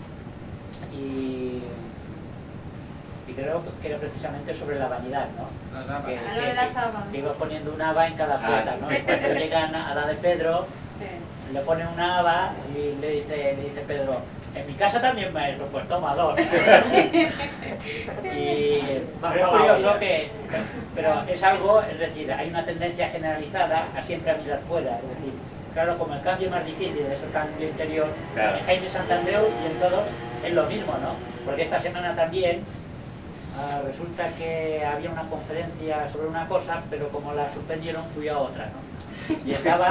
y creo que era precisamente sobre la vanidad, ¿no? Que iba poniendo una haba en cada puerta, ¿no? Y cuando llegan a la de Pedro, le pone una haba y le dice Pedro, en mi casa también, maestro, pues toma 2. Y pero es curioso pero es algo, es decir, hay una tendencia generalizada a siempre a mirar fuera, es decir, claro, como el cambio más difícil es el cambio interior, claro. En Jaime Santandreu y en todos es lo mismo, ¿no? Porque esta semana también resulta que había una conferencia sobre una cosa, pero como la suspendieron fui a otra, ¿no? Y estaba...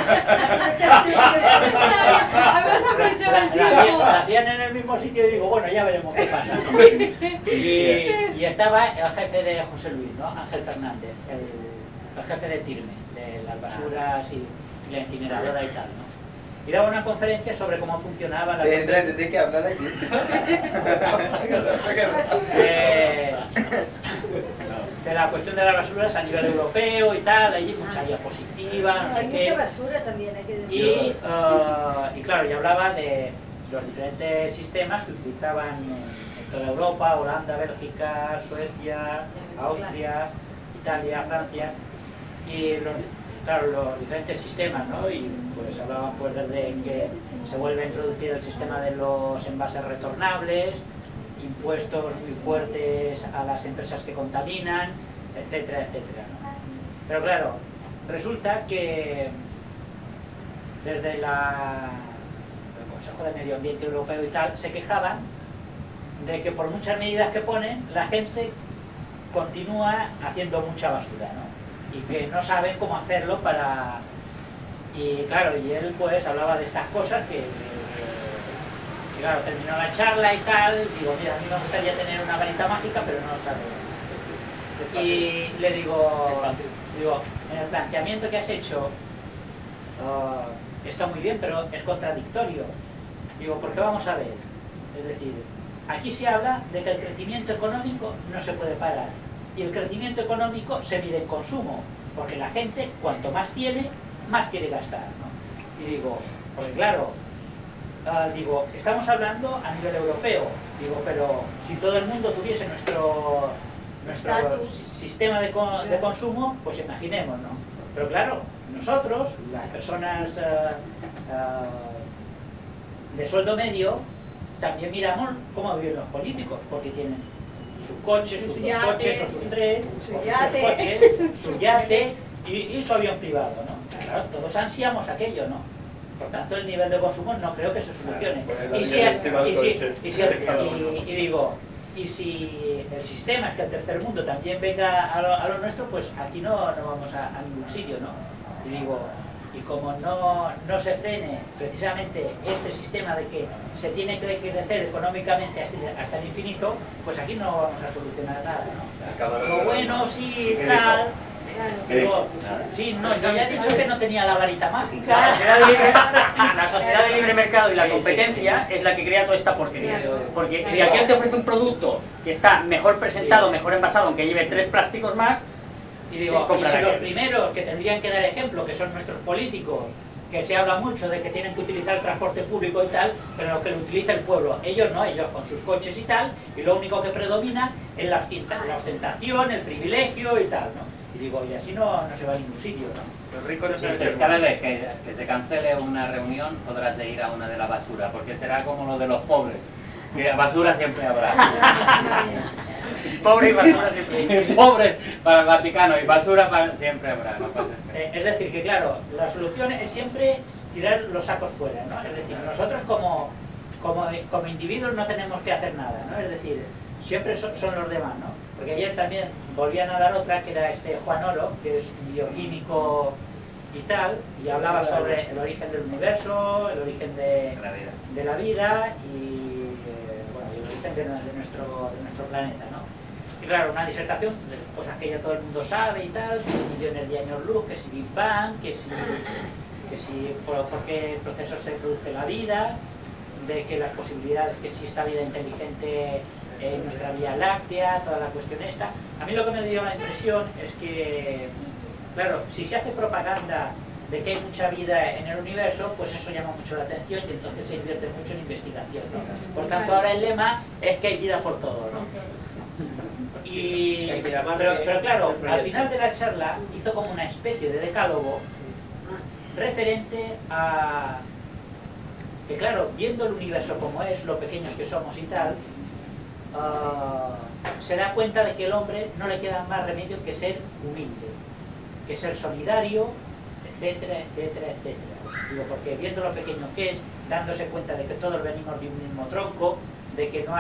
la hacían en el mismo sitio y digo, bueno, ya veremos qué pasa, ¿no? Y estaba el jefe de José Luis, ¿no? Ángel Fernández, el jefe de Tirme, de las basuras y la incineradora y tal, ¿no? Y daba una conferencia sobre cómo funcionaba la... ¿De qué habla de aquí? De la cuestión de las basuras a nivel europeo y tal, hay mucha diapositiva, no sé qué. Hay mucha basura también, hay que decir. Y claro, y hablaba de los diferentes sistemas que utilizaban en toda Europa, Holanda, Bélgica, Suecia, Austria, Italia, Francia, y los diferentes sistemas, ¿no? Y pues hablaban pues desde que se vuelve a introducir el sistema de los envases retornables, impuestos muy fuertes a las empresas que contaminan, etcétera, etcétera, ¿no? Pero claro, resulta que desde el Consejo de Medio Ambiente Europeo y tal, se quejaban de que por muchas medidas que ponen, la gente continúa haciendo mucha basura, ¿no? Y que no saben cómo hacerlo para... Y claro, y él pues hablaba de estas cosas que claro, terminó la charla y tal, digo, mira, a mí me gustaría tener una varita mágica, pero no lo sabe. Y le digo, en el planteamiento que has hecho está muy bien, pero es contradictorio. Digo, porque vamos a ver, es decir, aquí se habla de que el crecimiento económico no se puede parar, y el crecimiento económico se mide en consumo, porque la gente, cuanto más tiene, más quiere gastar, ¿no? Y digo, porque claro, digo, estamos hablando a nivel europeo, digo, pero si todo el mundo tuviese nuestro sistema de consumo, pues imaginemos, ¿no? Pero claro, nosotros, las personas de sueldo medio, también miramos cómo viven los políticos, porque tienen su coche, sus dos coches, o sus tres, o sus tres coches, su yate y su avión privado, ¿no? Claro, todos ansiamos aquello, ¿no? Por tanto, el nivel de consumo no creo que se solucione. Y si el sistema es que el tercer mundo también venga a lo nuestro, pues aquí no vamos a ningún sitio, ¿no? Y digo, y como no se frene precisamente este sistema de que se tiene que crecer económicamente hasta el infinito, pues aquí no vamos a solucionar nada, ¿no? Lo bueno, sí, tal... Digo, sí, no, yo ya he dicho que no tenía la varita mágica. La sociedad de libre mercado y la competencia es la que crea toda esta porquería. Porque si aquel te ofrece un producto que está mejor presentado, mejor envasado, aunque lleve 3 plásticos más, y digo, y si los primeros que tendrían que dar ejemplo, que son nuestros políticos, que se habla mucho de que tienen que utilizar el transporte público y tal, pero lo que lo utiliza el pueblo, ellos no, ellos con sus coches y tal, y lo único que predomina es la ostentación, el privilegio y tal, ¿no? Y digo, y así no se va a ningún sitio, ¿no? Los ricos no se cada vez que se cancele una reunión podrás ir a una de la basura, porque será como lo de los pobres, que basura siempre habrá. Pobre y basura siempre. Pobre para el Vaticano y basura siempre habrá. No pasa nada. Es decir, que claro, la solución es siempre tirar los sacos fuera, ¿no? Es decir, nosotros como individuos no tenemos que hacer nada, ¿no? Es decir, siempre son los demás, ¿no? Porque ayer también volvían a dar otra, que era Juan Oro, que es un bioquímico y tal, y hablaba sobre el origen del universo, el origen de la vida y el origen de nuestro planeta, ¿no? Y claro, una disertación de cosas que ya todo el mundo sabe y tal, que si millones de años luz, que si Big Bang, que si por qué procesos se produce la vida, de que las posibilidades, que exista vida inteligente en nuestra Vía Láctea, toda la cuestión esta. A mí lo que me dio la impresión es que, claro, si se hace propaganda de que hay mucha vida en el universo, pues eso llama mucho la atención y entonces se invierte mucho en investigación, ¿no? Por tanto, ahora el lema es que hay vida por todo, ¿no? Pero claro, al final de la charla hizo como una especie de decálogo referente a que, claro, viendo el universo como es, lo pequeños que somos y tal, se da cuenta de que el hombre no le queda más remedio que ser humilde, que ser solidario, etcétera, etcétera, etcétera. Digo, porque viendo lo pequeño que es, dándose cuenta de que todos venimos de un mismo tronco, de que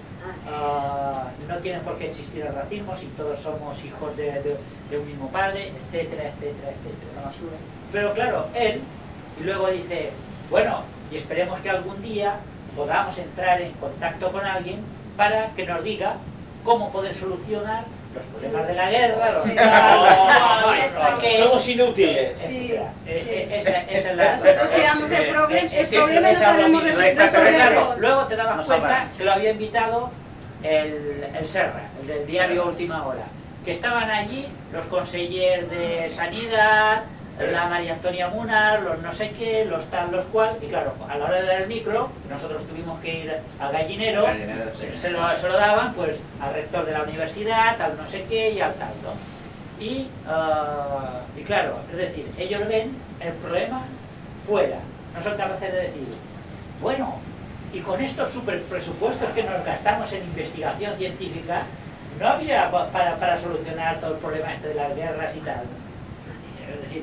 no tiene por qué existir el racismo si todos somos hijos de un mismo padre, etcétera, etcétera, etcétera. Pero claro, él, y luego dice, bueno, y esperemos que algún día podamos entrar en contacto con alguien para que nos diga cómo poder solucionar los problemas de la guerra, que somos inútiles. Sí. Esa es la... Nosotros creamos el problema y no sabemos resolverlo. Luego te dabas cuenta que lo había invitado el Serra, el del diario Última Hora, que estaban allí los consejeros de Sanidad, la María Antonia Munar, los no sé qué, los tal, los cual, y claro, a la hora de dar el micro, nosotros tuvimos que ir al gallinero, sí. se lo daban pues al rector de la universidad, al no sé qué y al tal, ¿no? Y claro, es decir, ellos ven el problema fuera, no son capaces de decir, bueno, y con estos super presupuestos que nos gastamos en investigación científica, no había para solucionar todo el problema este de las guerras y tal. Es decir,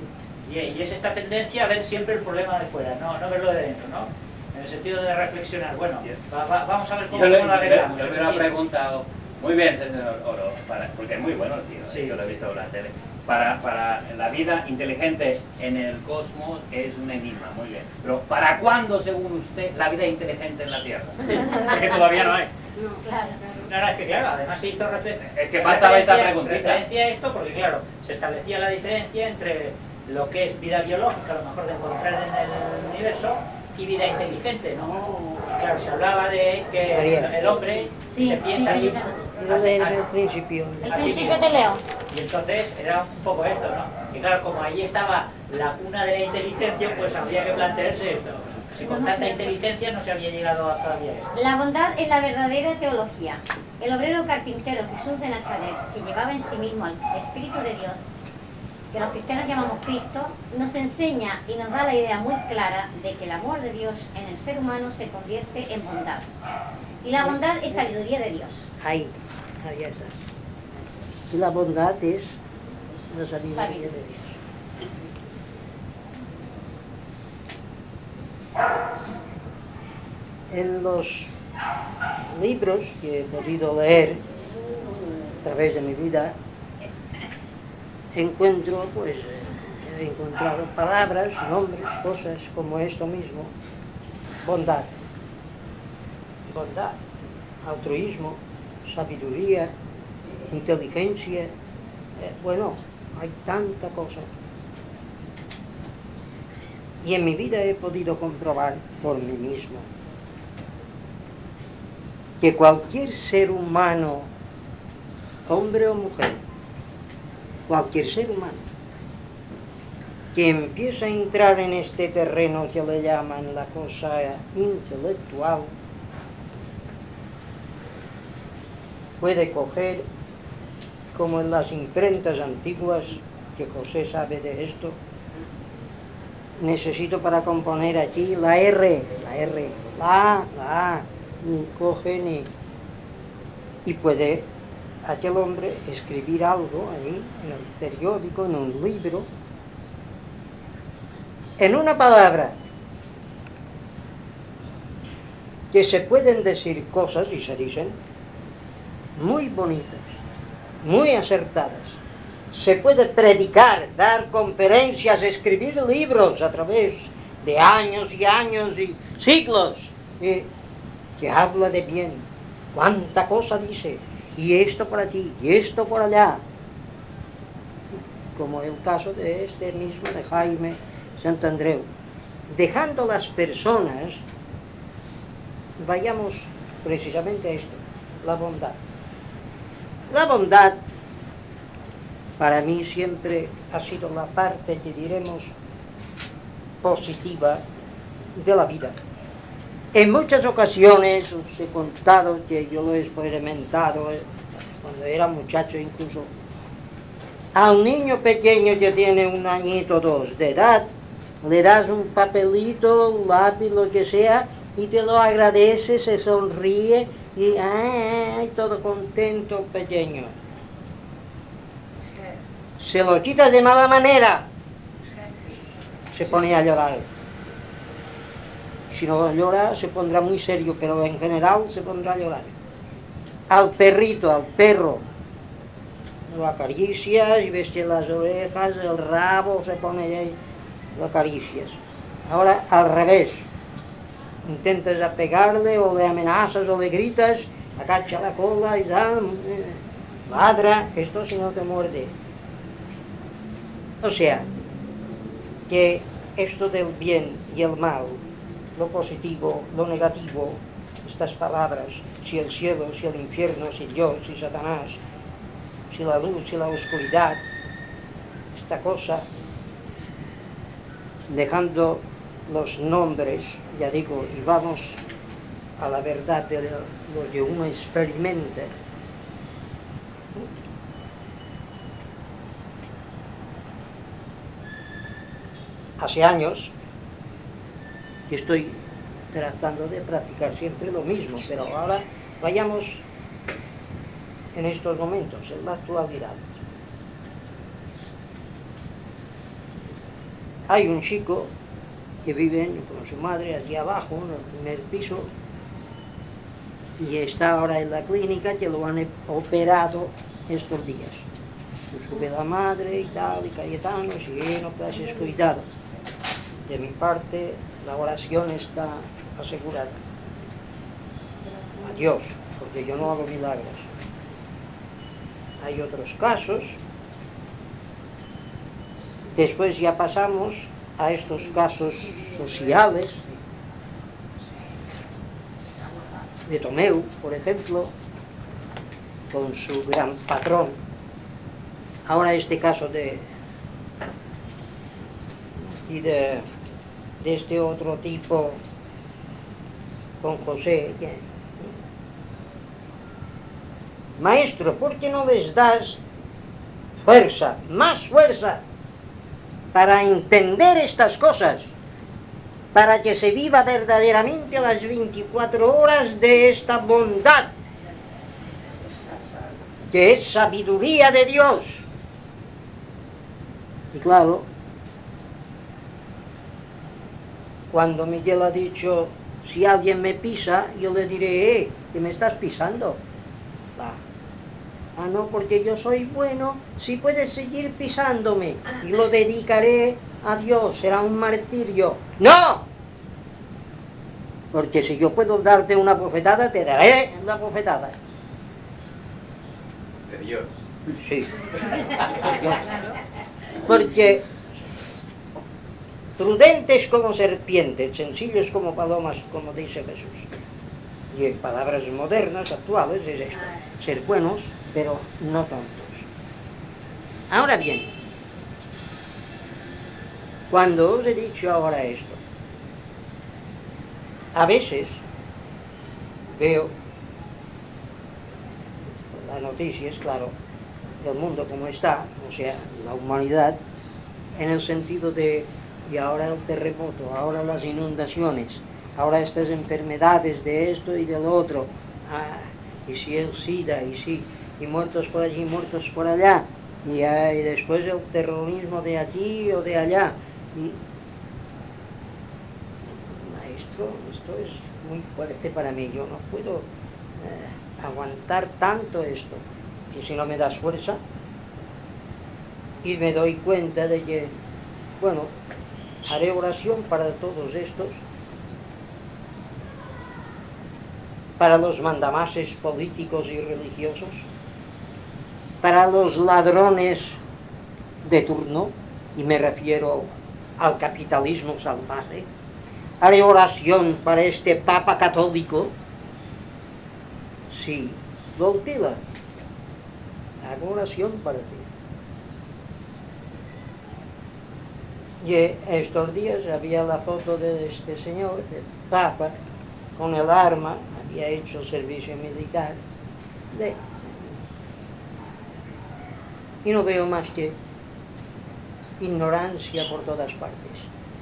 Y es esta tendencia a ver siempre el problema de fuera, no verlo de dentro, ¿no? En el sentido de reflexionar, bueno, vamos a ver cómo lo arreglamos. Yo le he preguntado, muy bien, señor Oro, porque es muy bueno el tío, sí. Yo lo he visto en la tele. Para la vida inteligente en el cosmos es un enigma, muy bien. Pero ¿para cuándo, según usted, la vida inteligente en la Tierra? Porque todavía no hay. No, claro. No, es que claro, además se hizo referencia a esto porque claro, se establecía la diferencia entre lo que es vida biológica, a lo mejor de encontrar en el universo, y vida inteligente, ¿no? Y claro, se hablaba de que el hombre se piensa así. El principio. El principio de Leo. Y entonces era un poco esto, ¿no? Y claro, como allí estaba la cuna de la inteligencia, pues habría que plantearse esto. Si con tanta inteligencia no se había llegado a todavía esto. La bondad es la verdadera teología. El obrero carpintero Jesús de Nazaret, que llevaba en sí mismo al Espíritu de Dios, que los cristianos llamamos Cristo, nos enseña y nos da la idea muy clara de que el amor de Dios en el ser humano se convierte en bondad. Y la bondad es sabiduría de Dios. Ahí está. Y la bondad es la sabiduría de Dios. En los libros que he podido leer a través de mi vida, he encontrado palabras, nombres, cosas como esto mismo: bondad, altruismo, sabiduría, inteligencia. Bueno, hay tanta cosa. Y en mi vida he podido comprobar por mí mismo que cualquier ser humano, hombre o mujer, cualquier ser humano que empieza a entrar en este terreno que le llaman la cosa intelectual, puede coger, como en las imprentas antiguas, que José sabe de esto, necesito para componer aquí la R, la A, ni coge ni... Y puede aquel hombre escribir algo ahí, en el periódico, en un libro, en una palabra, que se pueden decir cosas, y se dicen, muy bonitas, muy acertadas. Se puede predicar, dar conferencias, escribir libros a través de años y años y siglos, que habla de bien. Cuánta cosa dice, y esto por aquí, y esto por allá. Como el caso de este mismo, de Jaime Santandreu. Dejando las personas, vayamos precisamente a esto, la bondad. La bondad, para mí siempre ha sido la parte, que diremos, positiva de la vida. En muchas ocasiones os he contado que yo lo he experimentado cuando era muchacho incluso. Al niño pequeño que tiene 1 añito o 2 de edad, le das un papelito, un lápiz, lo que sea, y te lo agradece, se sonríe y ¡ay! Todo contento pequeño. Se lo quitas de mala manera, se pone a llorar. Si no llora, se pondrá muy serio, pero en general se pondrá a llorar. Al perrito, al perro, lo acaricias y ves que las orejas, el rabo, se pone ahí, lo acaricias. Ahora, al revés, intentas apegarle, o le amenazas, o le gritas, agacha la cola y ladra, esto si no te muerde. O sea, que esto del bien y el mal, lo positivo, lo negativo, estas palabras, si el cielo, si el infierno, si Dios, si Satanás, si la luz, si la oscuridad, esta cosa, dejando los nombres, ya digo, y vamos a la verdad de lo que uno experimenta. Hace años que estoy tratando de practicar siempre lo mismo, pero ahora vayamos en estos momentos, en la actualidad. Hay un chico que vive con su madre allí abajo, en el primer piso, y está ahora en la clínica, que lo han operado estos días. Sube la madre y tal, y Cayetano, si no puedes cuidado. De mi parte, la oración está asegurada. A Dios, porque yo no hago milagros. Hay otros casos. Después ya pasamos a estos casos sociales, de Tomeu, por ejemplo, con su gran patrón. Ahora este caso de este otro tipo con José. Maestro, ¿por qué no les das fuerza, más fuerza, para entender estas cosas? Para que se viva verdaderamente las 24 horas de esta bondad, que es sabiduría de Dios. Y claro, cuando Miguel ha dicho, si alguien me pisa, yo le diré, que me estás pisando. Ah, no, porque yo soy bueno, si puedes seguir pisándome, y lo dedicaré a Dios, será un martirio. ¡No! Porque si yo puedo darte una bofetada, te daré la bofetada. De Dios. Sí. Porque prudentes como serpientes, sencillos como palomas, como dice Jesús. Y en palabras modernas, actuales, es esto. Ser buenos, pero no tontos. Ahora bien, cuando os he dicho ahora esto, a veces veo las noticias, claro, del mundo como está, o sea, la humanidad, en el sentido de, y ahora el terremoto, ahora las inundaciones, ahora estas enfermedades de esto y del otro, y si el SIDA, y muertos por allí, muertos por allá, y después el terrorismo de allí o de allá. Y, maestro, esto es muy fuerte para mí, yo no puedo aguantar tanto esto, que si no me das fuerza, y me doy cuenta de que, bueno, haré oración para todos estos, para los mandamases políticos y religiosos, para los ladrones de turno, y me refiero al capitalismo salvaje. Haré oración para este Papa católico. Sí, Voltila, hago oración para ti. Y estos días había la foto de este señor, del Papa, con el arma, había hecho servicio militar. Y no veo más que ignorancia por todas partes.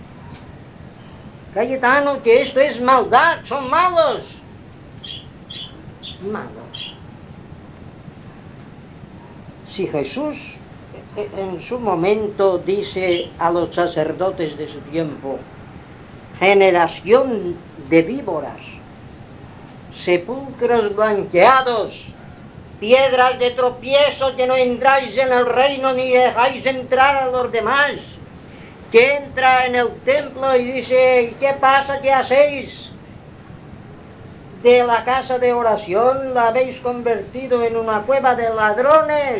Cayetano, que esto es maldad, son malos. Malos. Si Jesús en su momento dice a los sacerdotes de su tiempo, generación de víboras, sepulcros blanqueados, piedras de tropiezo, que no entráis en el reino ni dejáis entrar a los demás, que entra en el templo y dice, ¿qué pasa? ¿Qué hacéis? De la casa de oración la habéis convertido en una cueva de ladrones.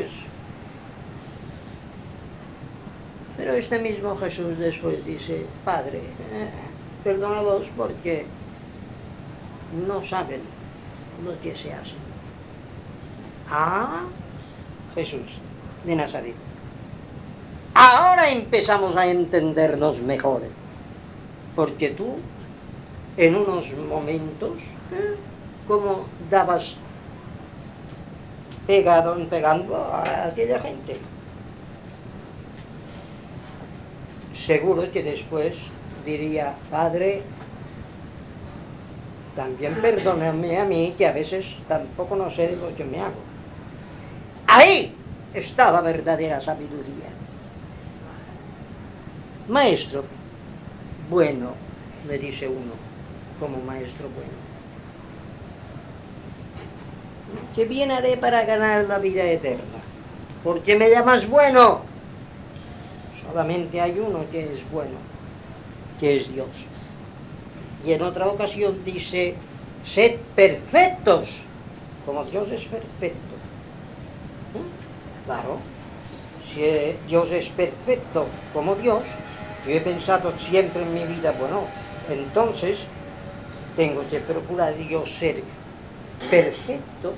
Pero este mismo Jesús después dice, Padre, perdónalos porque no saben lo que se hace. Ah, Jesús de Nazaret. Ahora empezamos a entendernos mejor, porque tú en unos momentos, como dabas pegando a aquella gente, seguro que después diría, Padre, también perdóname a mí, que a veces tampoco no sé lo que me hago. Ahí está la verdadera sabiduría. Maestro, bueno, le dice uno, como maestro bueno. ¿Qué bien haré para ganar la vida eterna? ¿Por qué me llamas bueno? Solamente hay uno que es bueno, que es Dios. Y en otra ocasión dice, sed perfectos, como Dios es perfecto. Claro, si Dios es perfecto como Dios, yo he pensado siempre en mi vida, bueno, entonces tengo que procurar yo ser perfecto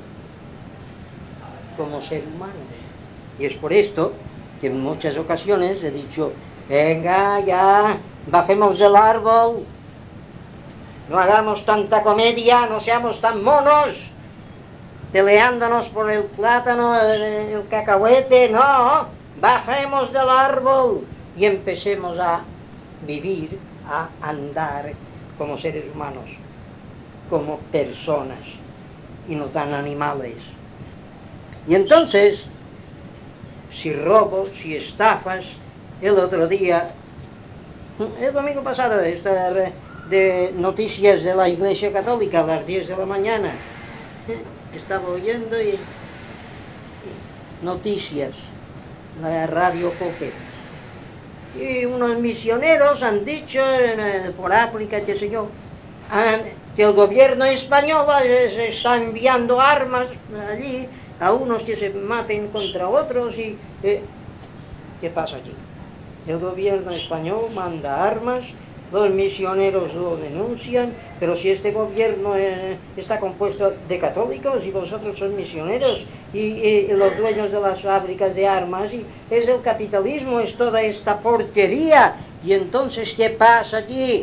como ser humano. Y es por esto que en muchas ocasiones he dicho, venga ya, bajemos del árbol, no hagamos tanta comedia, no seamos tan monos, peleándonos por el plátano, el cacahuete, no, bajemos del árbol y empecemos a vivir, a andar como seres humanos, como personas y no tan animales. Y entonces, si robos, si estafas, el otro día, el domingo pasado, esta de noticias de la Iglesia Católica a las 10 de la mañana, estaba oyendo y noticias, la radio Cope. Y unos misioneros han dicho por África, qué sé yo, que el gobierno español está enviando armas allí a unos que se maten contra otros y ¿qué pasa aquí? El gobierno español manda armas, los misioneros lo denuncian, pero si este gobierno está compuesto de católicos y vosotros sois misioneros y los dueños de las fábricas de armas, y es el capitalismo, es toda esta porquería, y entonces ¿qué pasa aquí?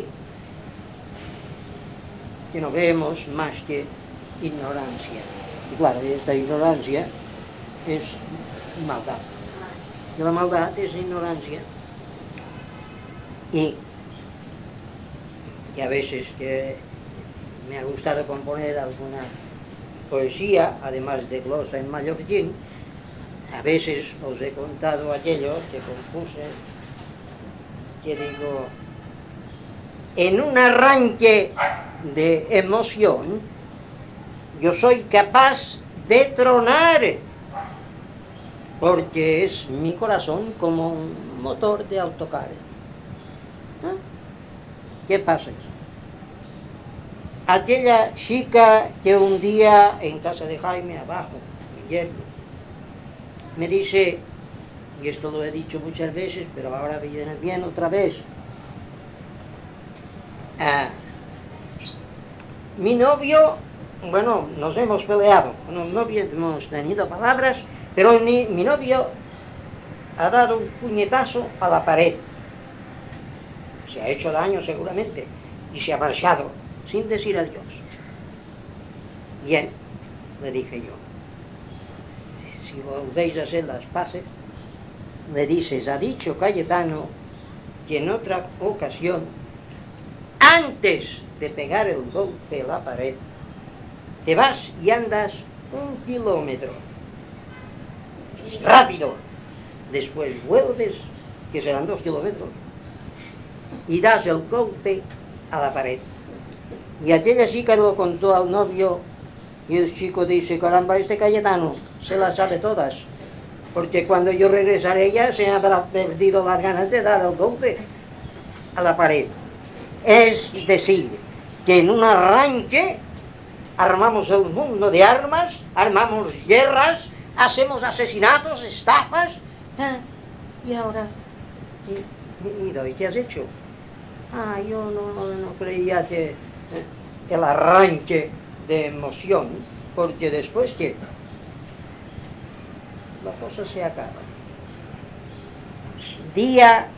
Que no vemos más que ignorancia. Y claro, esta ignorancia es maldad. Y la maldad es ignorancia. Y a veces que me ha gustado componer alguna poesía, además de glosa en mallorquín, a veces os he contado aquello que compuse, que digo, en un arranque de emoción, yo soy capaz de tronar, porque es mi corazón como un motor de autocar. ¿Qué pasa? Aquella chica que un día en casa de Jaime abajo, mi yerno, me dice, y esto lo he dicho muchas veces, pero ahora viene bien otra vez, mi novio, bueno, nos hemos peleado, no hemos tenido palabras, pero mi novio ha dado un puñetazo a la pared. Se ha hecho daño seguramente y se ha marchado sin decir adiós. Bien, le dije yo, si volvéis a hacer las paces, le dices, ha dicho Cayetano que en otra ocasión, antes de pegar el golpe a la pared, te vas y andas 1 kilómetro rápido, después vuelves, que serán 2 kilómetros, y das el golpe a la pared. Y aquella chica lo contó al novio y el chico dice, caramba, este Cayetano se las sabe todas, porque cuando yo regresaré ya se habrá perdido las ganas de dar el golpe a la pared. Es decir, que en un arranque armamos el mundo de armas, armamos guerras, hacemos asesinatos, estafas, y ahora, ¿y qué has hecho? Yo no creía que el arranque de emoción, porque después que la cosa se acaba. Día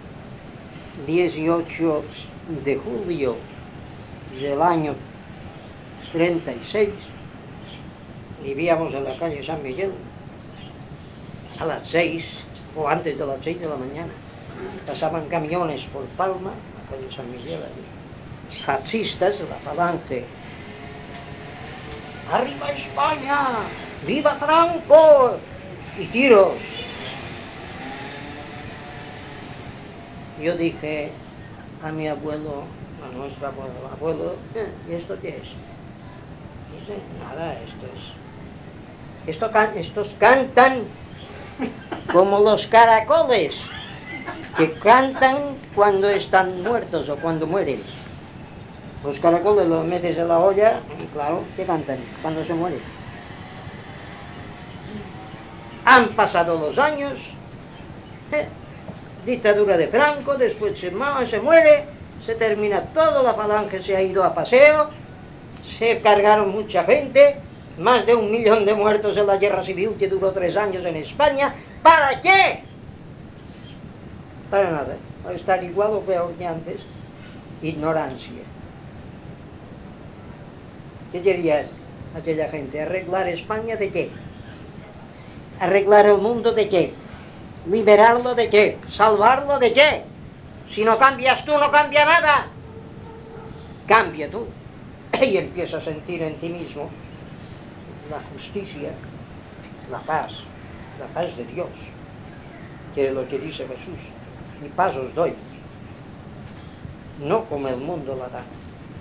18 de julio del año 36, vivíamos en la calle San Miguel, a las 6 o antes de las 6 de la mañana. Pasaban camiones por Palma, la calle San Miguel, fascistas, la Falange. ¡Arriba España! ¡Viva Franco! Y tiros. yo dije a mi abuelo, a nuestro abuelo, ¿y esto qué es? Dice, nada, estos cantan como los caracoles, que cantan cuando están muertos o cuando mueren. Los caracoles los metes en la olla y claro, que cantan cuando se mueren. Han pasado los años, dictadura de Franco, después se muere, se termina todo, la falange se ha ido a paseo, se cargaron mucha gente, más de 1 millón de muertos en la guerra civil que duró 3 años en España. ¿Para qué? Para nada, para estar igual o peor que antes. Ignorancia. ¿Qué quería aquella gente? ¿Arreglar España de qué? ¿Arreglar el mundo de qué? ¿Liberarlo de qué? ¿Salvarlo de qué? Si no cambias tú, no cambia nada. Cambia tú. Y empieza a sentir en ti mismo la justicia, la paz de Dios, que es lo que dice Jesús. Mi paz os doy, no como el mundo la da.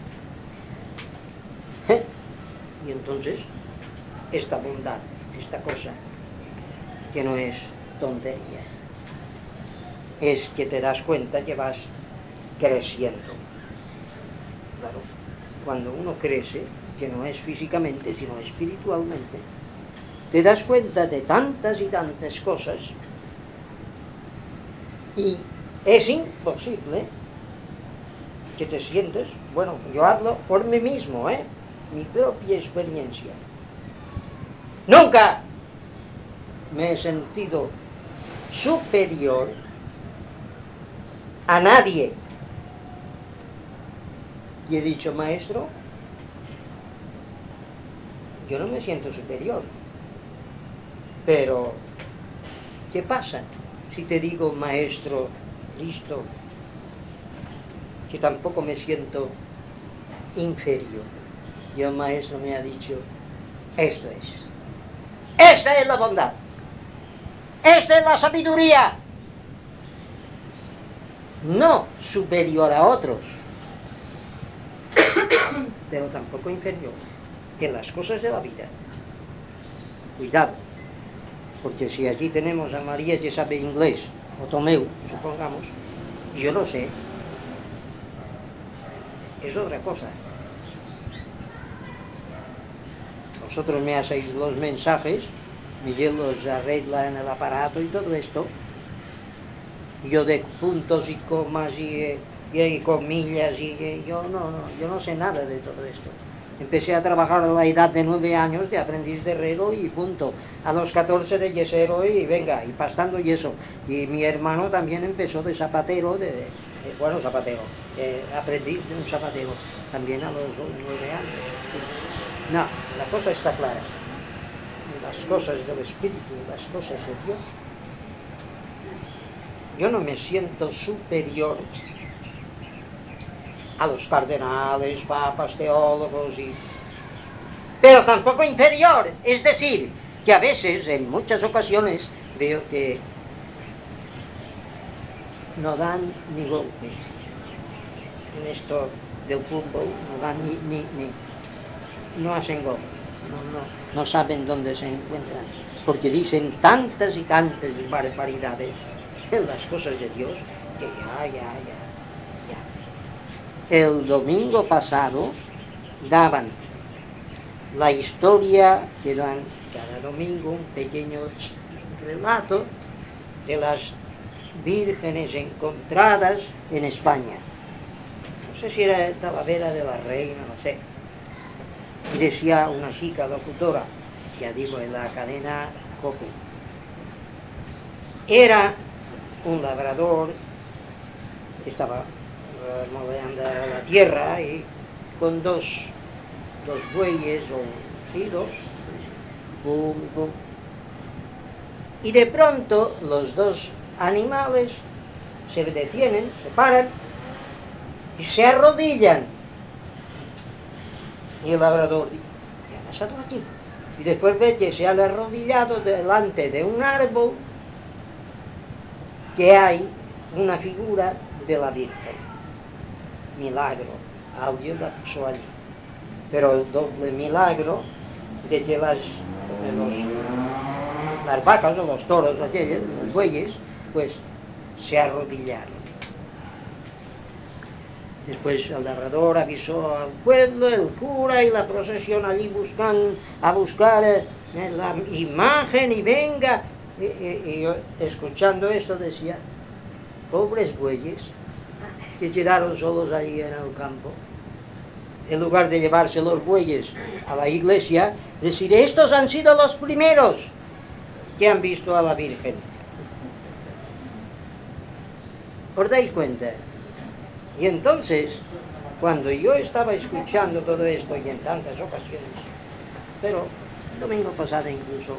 Y entonces, esta bondad, esta cosa, que no es tontería, es que te das cuenta que vas creciendo. Claro, cuando uno crece, que no es físicamente, sino espiritualmente, te das cuenta de tantas y tantas cosas y es imposible que te sientes, bueno, yo hablo por mí mismo, mi propia experiencia. Nunca me he sentido superior a nadie. Y he dicho, maestro, yo no me siento superior. Pero, ¿qué pasa si te digo, maestro Cristo, que tampoco me siento inferior? Y el maestro me ha dicho, esto es. Esta es la bondad. Esta es la sabiduría. No superior a otros, pero tampoco inferior en las cosas de la vida. Cuidado, porque si allí tenemos a María que sabe inglés, o Tomeu, supongamos, y yo no sé, es otra cosa. Vosotros me hacéis los mensajes, Miguel los arregla en el aparato y todo esto. Yo de puntos y comas y comillas y yo no sé nada de todo esto. Empecé a trabajar a la edad de 9 años de aprendiz de herrero y punto. A los 14 de yesero y venga, y pastando yeso. Y mi hermano también empezó de zapatero, aprendiz de un zapatero, también a los 9 años. No, la cosa está clara. Las cosas del Espíritu, las cosas de Dios. Yo no me siento superior a los cardenales, papas, teólogos, pero tampoco inferior. Es decir, que a veces, en muchas ocasiones, veo que no dan ni golpe. En esto del fútbol no dan no hacen gol. No saben dónde se encuentran, porque dicen tantas y tantas barbaridades en las cosas de Dios que ya. El domingo pasado daban la historia, que dan cada domingo un pequeño relato de las vírgenes encontradas en España. No sé si era Talavera de la Reina, no sé. Y decía una chica locutora, ya digo, en la cadena Coco. Era un labrador que estaba moviendo la tierra y con dos bueyes pum. Y de pronto los dos animales se detienen, se paran y se arrodillan. Y el labrador dice, ¿qué ha pasado aquí? Y después ve que se han arrodillado delante de un árbol, que hay una figura de la Virgen. Milagro, alguien la puso allí. Pero el doble milagro de que las vacas o los toros, aquellos, los bueyes, pues se arrodillaron. Después el narrador avisó al pueblo, el cura y la procesión allí a buscar la imagen y venga. Y yo, escuchando esto, decía, pobres bueyes que quedaron solos allí en el campo. En lugar de llevarse los bueyes a la iglesia, decir, estos han sido los primeros que han visto a la Virgen. ¿Os dais cuenta? Y entonces, cuando yo estaba escuchando todo esto, y en tantas ocasiones, pero el domingo pasado incluso,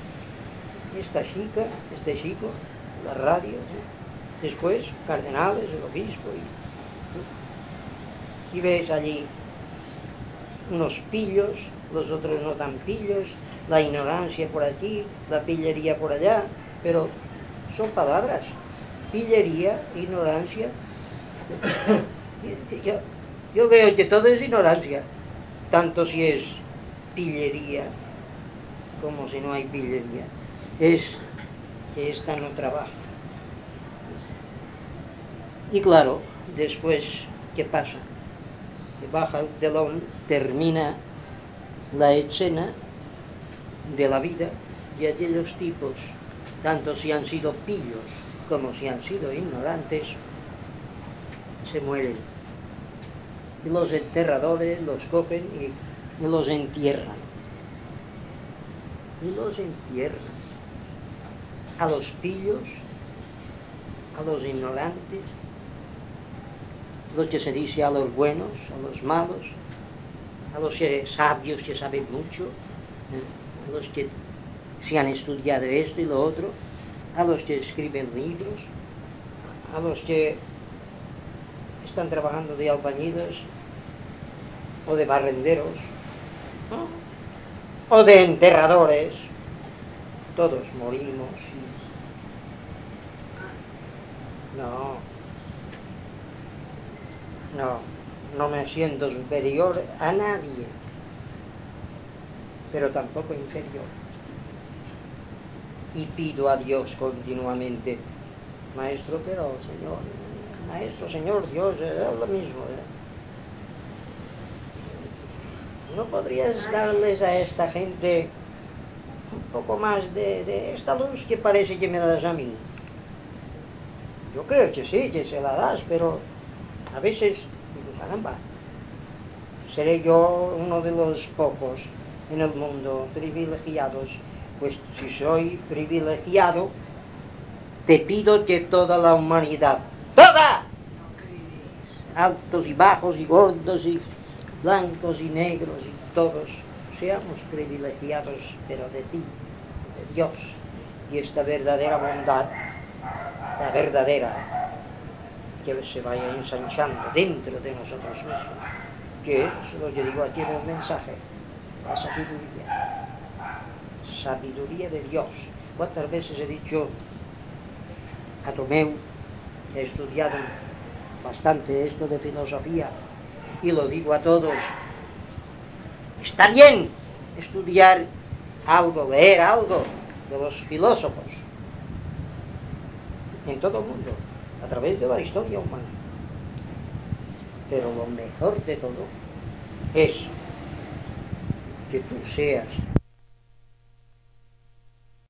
este chico, la radio, ¿sí? Después cardenales, el obispo, y ves allí unos pillos, los otros no tan pillos, la ignorancia por aquí, la pillería por allá, pero son palabras, pillería, ignorancia. Yo veo que todo es ignorancia, tanto si es pillería como si no hay pillería, es que esta no trabaja. Y claro, después, ¿qué pasa? Que baja el telón, termina la escena de la vida y aquellos tipos, tanto si han sido pillos como si han sido ignorantes, se mueren. Y los enterradores los cogen y los entierran. Y los entierran. A los pillos, a los ignorantes, los que se dice a los buenos, a los malos, a los sabios que saben mucho, a los que se han estudiado esto y lo otro, a los que escriben libros, a los que están trabajando de albañiles o de barrenderos, ¿no? O de enterradores. Todos morimos. No me siento superior a nadie, pero tampoco inferior. Y pido a Dios continuamente, Maestro, pero Señor, Maestro, Señor, Dios, es lo mismo. ¿No podrías darles a esta gente un poco más de esta luz que parece que me das a mí? Yo creo que sí, que se la das, pero a veces digo, caramba, seré yo uno de los pocos en el mundo privilegiados. Pues si soy privilegiado, te pido que toda la humanidad, ¡toda! Altos y bajos y gordos y blancos y negros y todos, seamos privilegiados, pero de ti, de Dios. Y esta verdadera bondad, la verdadera, que se vaya ensanchando dentro de nosotros mismos, que es lo que digo aquí en el mensaje, la sabiduría de Dios. ¿Cuántas veces he dicho a Tomeu, he estudiado bastante esto de filosofía, y lo digo a todos, está bien estudiar algo, leer algo de los filósofos en todo el mundo, a través de la historia humana, pero lo mejor de todo es que tú seas